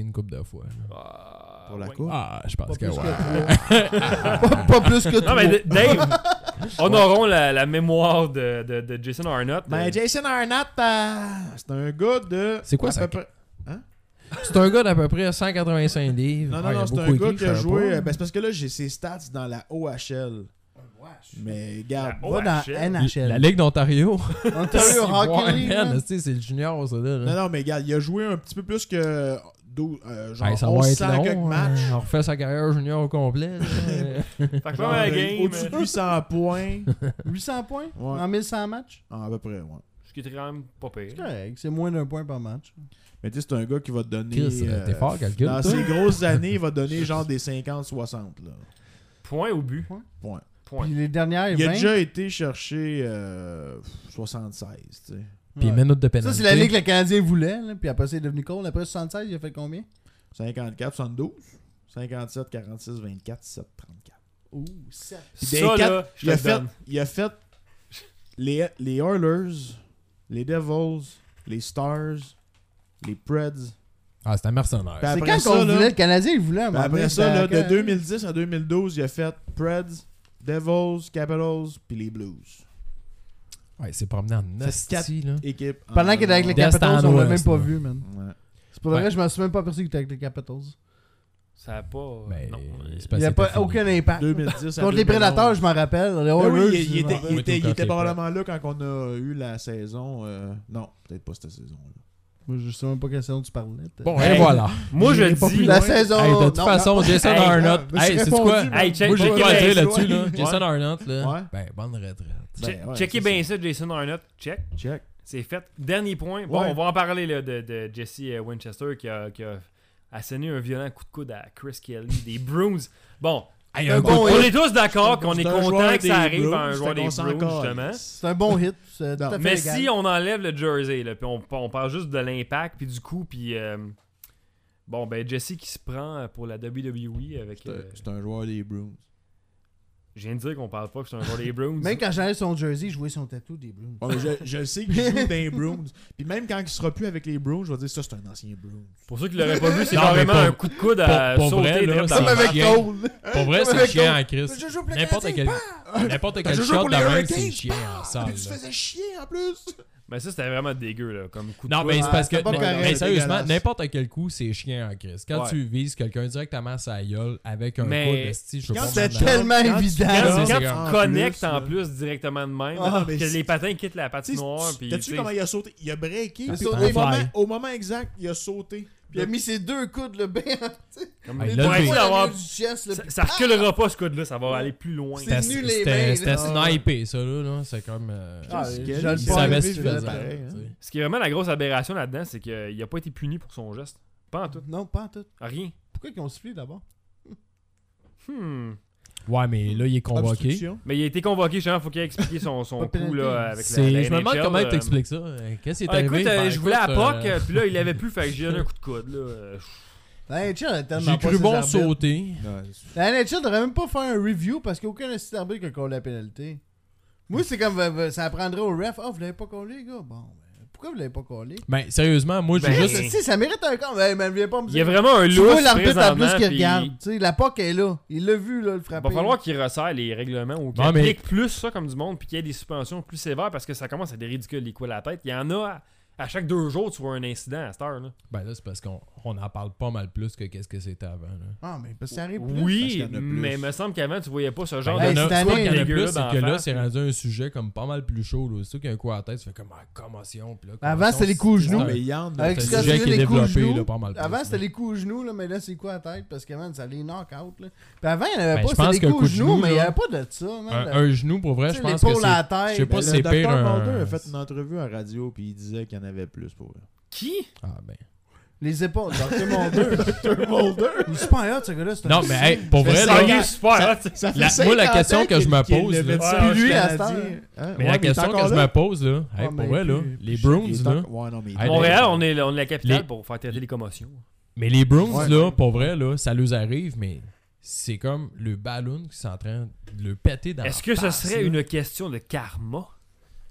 une couple de fois. Là. Ah, Pour la ouais. coupe. Ah, je pense Pas que plus ouais. que trois. pas, pas plus que Non, trois. mais D- Dave, honorons la, la mémoire de, de, de Jason Arnott. Ben, Euh, Jason Arnott, euh, c'est un gars de. C'est quoi à ça? peu près- C'est un gars d'à peu près cent quatre-vingt-cinq livres. Non, non, Ah, il y non, a c'est beaucoup un gars écrit, qui je a savais joué. pas. euh, Ben, c'est parce que là, j'ai ses stats dans la O H L. Mais, regarde. La Va dans O H L. N H L. La Ligue d'Ontario. Ontario Hockey League. Man, man. c'est c'est le junior, ça, là. Non, non, mais regarde, il a joué un petit peu plus que. douze, euh, genre Hey, ça va onze être cents quelques long. matchs. euh, On refait sa carrière junior au complet. là. Fait que Genre, pas la euh, game. Au-dessus de huit cents points. huit cents points Ouais. en mille cent matchs. Ah, à peu près, ouais. Ce qui est quand même pas pire. C'est correct. C'est moins d'un point par match. Mais tu sais, c'est un gars qui va te donner. Chris, euh, t'es fort, calcul, Dans toi. ses grosses années, il va te donner genre des cinquante soixante. Là. Point au but. Point. Point. Puis les dernières, Il a vingt. déjà été chercher euh, soixante-seize. Tu sais. Puis Ouais. minute de pénalité. Ça, c'est la ligue que le Canadien voulait. Là. Puis après, c'est devenu Cole. Après soixante-seize, il a fait combien? cinquante-quatre soixante-douze. cinquante-sept, quarante-six, vingt-quatre, sept, trente-quatre. Ouh, sept. Puis Ça, des là, quatre, je il, a te le fait, donne. il a fait les, les Oilers, les Devils, les Stars, les Preds. Ah, c'est un mercenaire. Puis C'est après quand ça, qu'on là- voulait, le Canadien, il voulait. à un Puis moment après donné, ça, là, c'était de quand- deux mille dix à deux mille douze, il a fait Preds, Devils, Capitals, puis les Blues. Ouais, c'est promené en C'est quatre nasty, là. Équipe. Pendant qu'il était avec les D'est Capitals, en on l'a ouest, même pas là. vu, man. Ouais. C'est pour le Ouais. vrai, je m'en suis même pas aperçu qu'il était avec les Capitals. Ça a pas. Mais non. c'est Il parce n'y a que pas c'était fini. aucun impact. deux mille dix à Contre les deux mille onze. Prédateurs, je m'en rappelle. Les Ben oui, Oilers, il, il je m'en était, rappelle. il, Oui, était, il tout était contre les probablement là quand on a eu la saison. euh, Non, peut-être pas cette saison-là. Moi, je sais même pas quelle saison tu parlais. Bon, Hey. et voilà. Moi, je J'irai pas plus dis. loin. La saison. Hey, de toute non, façon, non. Jason Hey, Arnott. je me suis Hey, c'est répondu, quoi? man. Hey, check, Moi, j'ai checkez quoi à bien dire ça. là-dessus, là. Ouais. Jason Arnott, là. Ouais. Ben, bonne retraite. Ben, Che- ouais, checkez c'est bien ça. ça, Jason Arnott. Check. Check. C'est fait. Dernier point. Bon, Ouais. on va en parler là, de, de Jesse euh, Winchester qui a, qui a asséné un violent coup de coude à Chris Kelly des Bruins. Bon, Hey, Un un bon coup on hit. est tous d'accord qu'on est C'est un content joueur que ça des arrive à un Bruins, joueur c'est des qu'on s'en Bruins, calisse. justement. C'est un bon hit. C'est tout Non. à fait Mais légal. si on enlève le jersey, là, puis on, on parle juste de l'impact, puis du coup, puis euh, bon, ben Jesse qui se prend pour la W W E avec. C'est euh, un- c'est un joueur des Bruins. je viens de dire qu'on parle pas que c'est un joueur des Bruins. Même quand j'enlève son jersey, je voyais son tatou des Bruins. Ouais, mais je, je sais qu'il joue dans les Bruins. Puis même quand il sera plus avec les Bruins, je vais dire ça, c'est un ancien Bruins. Pour ceux qui l'auraient pas vu, c'est Non, mais carrément pour- un coup de coude à pour- pour sauter vrai, là, direct dans c'est le Comme ventre. avec chien. Cole. Pour vrai, Comme c'est avec chiant Cole. en Chris. Je joue pour le N'importe quel, Canadien, n'importe quel Je joue shot pour de les même, Hurricanes, c'est chiant en Ah, salle. mais tu là. faisais chier en plus. Mais ça, c'était vraiment dégueu, là, comme coup de Non, coude. mais c'est parce que. c'est pas mais- correct, mais c'est sérieusement, dégueulasse. n'importe quel coup, c'est chiant en Chris. Quand Ouais. tu vises quelqu'un directement sur la gueule avec un Mais- coup de style, je veux Quand pas c'était m'en tellement aller. Quand tu- évident. Quand, c'est- quand c'est tu en connectes plus, en là. plus directement de même, Ah, mais que c'est- les patins quittent la Tu sais, patinoire, puis T'as-tu tu sais, comment il a sauté? Il a breaké. Il a puis sauté. au, moment, Fly. au moment exact, il a sauté. Puis il a mis ses deux coudes le bien. comme Ah, il pour l'a être levé. sûr d'avoir- du chest. là, ça, puis- ça reculera pas ce coude-là, ça va aller plus loin. C'est C'était nu les mains, c'était- c'était là. snipé, ça, là. là. C'est comme. euh, Ah, C'est je quel- le il Il pas savait arrivé, ce qu'il je faisais faisait. pareil, hein. tu sais. Ce qui est vraiment la grosse aberration là-dedans, c'est qu'il a pas été puni pour son geste. Pas en tout. Non, pas en tout. Rien. Pourquoi qu'ils ont sifflé d'abord? Hmm. Ouais, mais là, il est convoqué. Obstruction. Mais il a été convoqué, justement, faut qu'il ait expliqué son, son Pas coup pénalité. là, avec la, C'est- la Je me demande N H L, comment euh, t'expliques ça. Euh, Qu'est-ce qui est Ah, arrivé? écoute, euh, Ben, je voulais à écoute, Puck, euh, euh, puis là, il avait plus, fait que j'ai donné un coup de coude. Là. Euh, La N H L a tellement J'ai pas cru ses bon arbitres. sauter. Ouais, La N H L devrait même pas faire un review parce qu'aucun assistant arbitre a collé la pénalité. Moi, c'est comme euh, ça apprendrait au ref. Ah, vous l'avez pas collé, les gars? Bon, ben, pourquoi vous l'avez pas collé? Ben, sérieusement, moi, j'ai Ben, juste. Tu sais, ça mérite un camp. Mais, mais viens pas me il y a dire. vraiment un Tu vois lousse l'arbitre en plus présentement, qui puis regarde. Tu sais, la P O C est là. Il l'a vu, là, le il frapper. va falloir qu'il resserre les règlements ou qu'il Non, mais- applique plus ça comme du monde, puis qu'il y ait des suspensions plus sévères parce que ça commence à être ridicule les coups à la tête. Il y en a à, à chaque deux jours, tu vois un incident à cette heure. Là. Ben là, c'est parce qu'on on en parle pas mal plus que qu'est-ce que c'était avant. Là. Ah, mais parce que ça arrive plus. parce Oui, qu'il y en a plus. mais il me semble qu'avant, tu voyais pas ce genre Ben, Hey, il y en de a- cette tu vois année, qu'il y en a dégueu plus, là c'est d'en que là, face, c'est là. rendu un sujet comme pas mal plus chaud. Là. C'est sûr qu'il y a un coup à la tête, tu fais comme ah, commotion. Puis là, Avant, commotion, c'était les coups au c'est- genou. Non, c'est un- mais Yann, Avec c'est ce un que sujet je qui est dis, les coups au développé genou. là, pas mal plus. Avant, là. c'était les coups au genou, là, mais là, c'est quoi à tête? Parce que, man, ça les knock-out. Là. Puis avant, il n'y avait Ben, pas, je pense c'était qu'un des coups coup au de genou, genou, mais il n'y là, avait pas de ça, man. Un, Le- un genou, pour vrai, tu je sais, pense que l'épaule à la c'est. tête. Je sais pas Ben, si le c'est docteur pire. Mulder un- a fait une entrevue à radio puis il disait qu'il y en avait plus pour eux. Qui? Ah, ben. Les épaules, docteur Mulder. docteur Mulder? Il est super hot, ce gars-là. c'est un Non, mais hey, pour Mais vrai, ça là. il est super, hein, tu sais. Ça fait La- moi, la cinquante question ans que je qu'il- me qu'il est pose, le là- médecin Ouais, lui, à canadien. cette heure. Hein? Mais Ouais, la il est question que encore je là. me pose, là, hey, Ah, pour mais vrai, là, puis- les Il Browns, est là. encore- Ouais, non, mais il Hey, Montréal, on est, on est la capitale Les- pour faire traiter les commotions. Mais les Browns, Ouais. là, pour vrai, là, ça leur arrive, mais c'est comme le ballon qui est en train de le péter dans Est-ce la que ce face, serait là. une question de karma?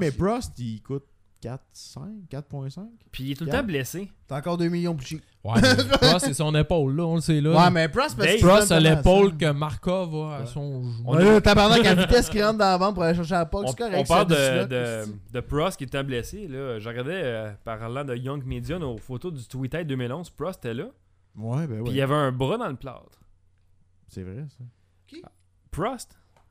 mais Prost, il coûte quatre cinq, quatre virgule cinq. Puis il est tout le Quatre. temps blessé. T'as encore deux millions plus cheap. Ouais, mais Prost, c'est son épaule, là, on le sait, là. Ouais, mais Prost, parce Dave, que Prost a l'épaule que Markov a à son genou. On Ouais, est- là, tabarnak, à la vitesse qui rentre dans la vente pour aller chercher la puck, On, c'est correct. on parle ça, de, du de, slot, de Prost qui était blessé. Là. Je regardais, euh, parlant de Young Media, nos photos du Tweeted deux mille onze. Prost était là. Ouais, ben Puis il y ouais. avait un bras dans le plâtre. C'est vrai, ça. Prost?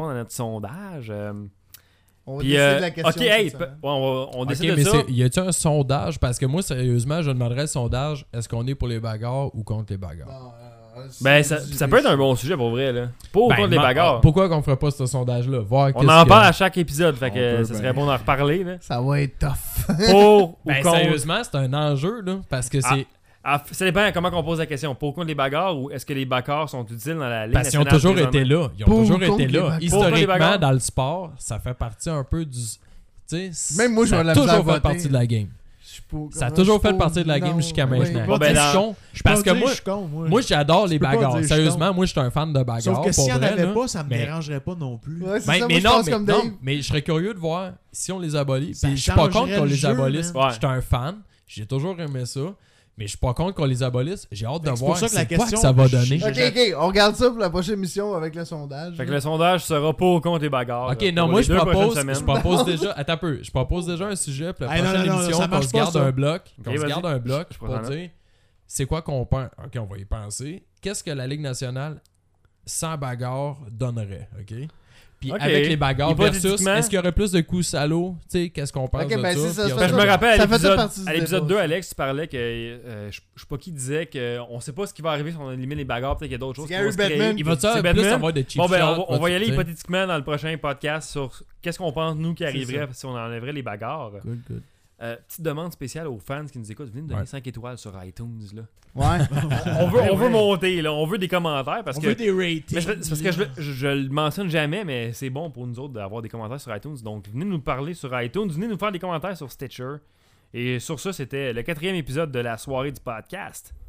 répondre à notre sondage. Euh, On va Puis, décider euh, de la question. ok, hey, cette pe- semaine. on, va- on Ok, décide mais de ça. c'est- y a-tu un sondage? Parce que moi, sérieusement, je demanderais le sondage, est-ce qu'on est pour les bagarres ou contre les bagarres? Non, euh, Ben, c'est ça, du- ça peut être un bon sujet pour vrai, là. Pour ou Ben, contre les ma- bagarres. Pourquoi qu'on ferait pas ce sondage-là? Voir On qu'est-ce en que- parle à chaque épisode, fait On que peut ça bien. serait bon d'en reparler, là. Ça va être tough. Pour ou Ben, contre. sérieusement, c'est un enjeu, là. Parce que Ah, c'est. Ah, ça dépend comment on pose la question. Pour ou contre les bagarres ou est-ce que les bagarres sont utiles dans la ligne Parce qu'ils ont nationale toujours présentement? été là. Ils ont Pour ou toujours contre été les là. bagarres? Pour les Historiquement, bagarres? dans le sport, ça fait partie un peu du. Tu sais, Même moi, je ça vais la a misère à toujours fait voter. partie de la game. Je suis pour- Ça a je toujours suis fait pour- partie de la game non, jusqu'à oui. maintenant. Bon, ben, Je dans- suis con, Je peux parce pas que dire moi, je suis con, moi. moi j'adore les Tu peux pas bagarres. dire je suis Sérieusement, con. moi, je suis un fan de bagarres. Sauf que pour s'il n'y en vrai, avait là. pas, ça me Mais- dérangerait pas non plus. Ouais, c'est Ben, ça, mais moi, je non, pense mais, comme non, Dave. mais je serais curieux de voir si on les abolit. Ça Puis je suis pas contre changerait qu'on le les jeu, abolisse. man. Je suis un fan. J'ai toujours aimé ça. Mais je suis pas contre qu'on les abolisse. J'ai hâte de C'est pour voir ça que la c'est quoi question, que ça va je- donner. je- Ok, ok, on regarde ça pour la prochaine émission avec le sondage. Fait que le sondage sera pour ou contre les bagarres. Ok, là, non, pour moi les je deux propose, prochaines je semaines. propose déjà, attends un peu, je propose déjà un sujet pour la Hey, non, prochaine non, non, émission, ça qu'on marche se pas, garde ça. un bloc, qu'on Ok, se vas-y. garde un bloc Je pour prends la dire, c'est quoi qu'on pense, ok, on va y penser, qu'est-ce que la Ligue nationale sans bagarre donnerait, ok? Puis Ok. avec les bagarres versus, Hypothétiquement- est-ce qu'il y aurait plus de coups salauds, tu sais, qu'est-ce qu'on pense Ok, de ben, c'est ça, ça? Puis ça, on- Ben, je me rappelle à Ça fait l'épisode, partie du à l'épisode débat, deux, ça. Alex, tu parlais que euh, je je sais pas qui disait qu'on sait pas ce qui va arriver si on élimine les bagarres, peut-être qu'il y a d'autres choses C'est qui vont Gary se créer. Bettman. Il va C'est ça plus Bettman. avoir de cheap Bon, ben, on va, shots, on va y aller tu sais. hypothétiquement dans le prochain podcast sur qu'est-ce qu'on pense, nous, qui C'est arriverait si on enlèverait les bagarres. Good, good. Euh, petite demande spéciale aux fans qui nous écoutent. Venez nous donner Ouais. cinq étoiles sur iTunes. Là. Ouais. On veut, on veut monter, là. On veut des commentaires parce On que. veut des ratings. Mais c'est parce que je, je, je le mentionne jamais, mais c'est bon pour nous autres d'avoir des commentaires sur iTunes. Donc, venez nous parler sur iTunes, venez nous faire des commentaires sur Stitcher. Et sur ça, c'était le quatrième épisode de la soirée du podcast.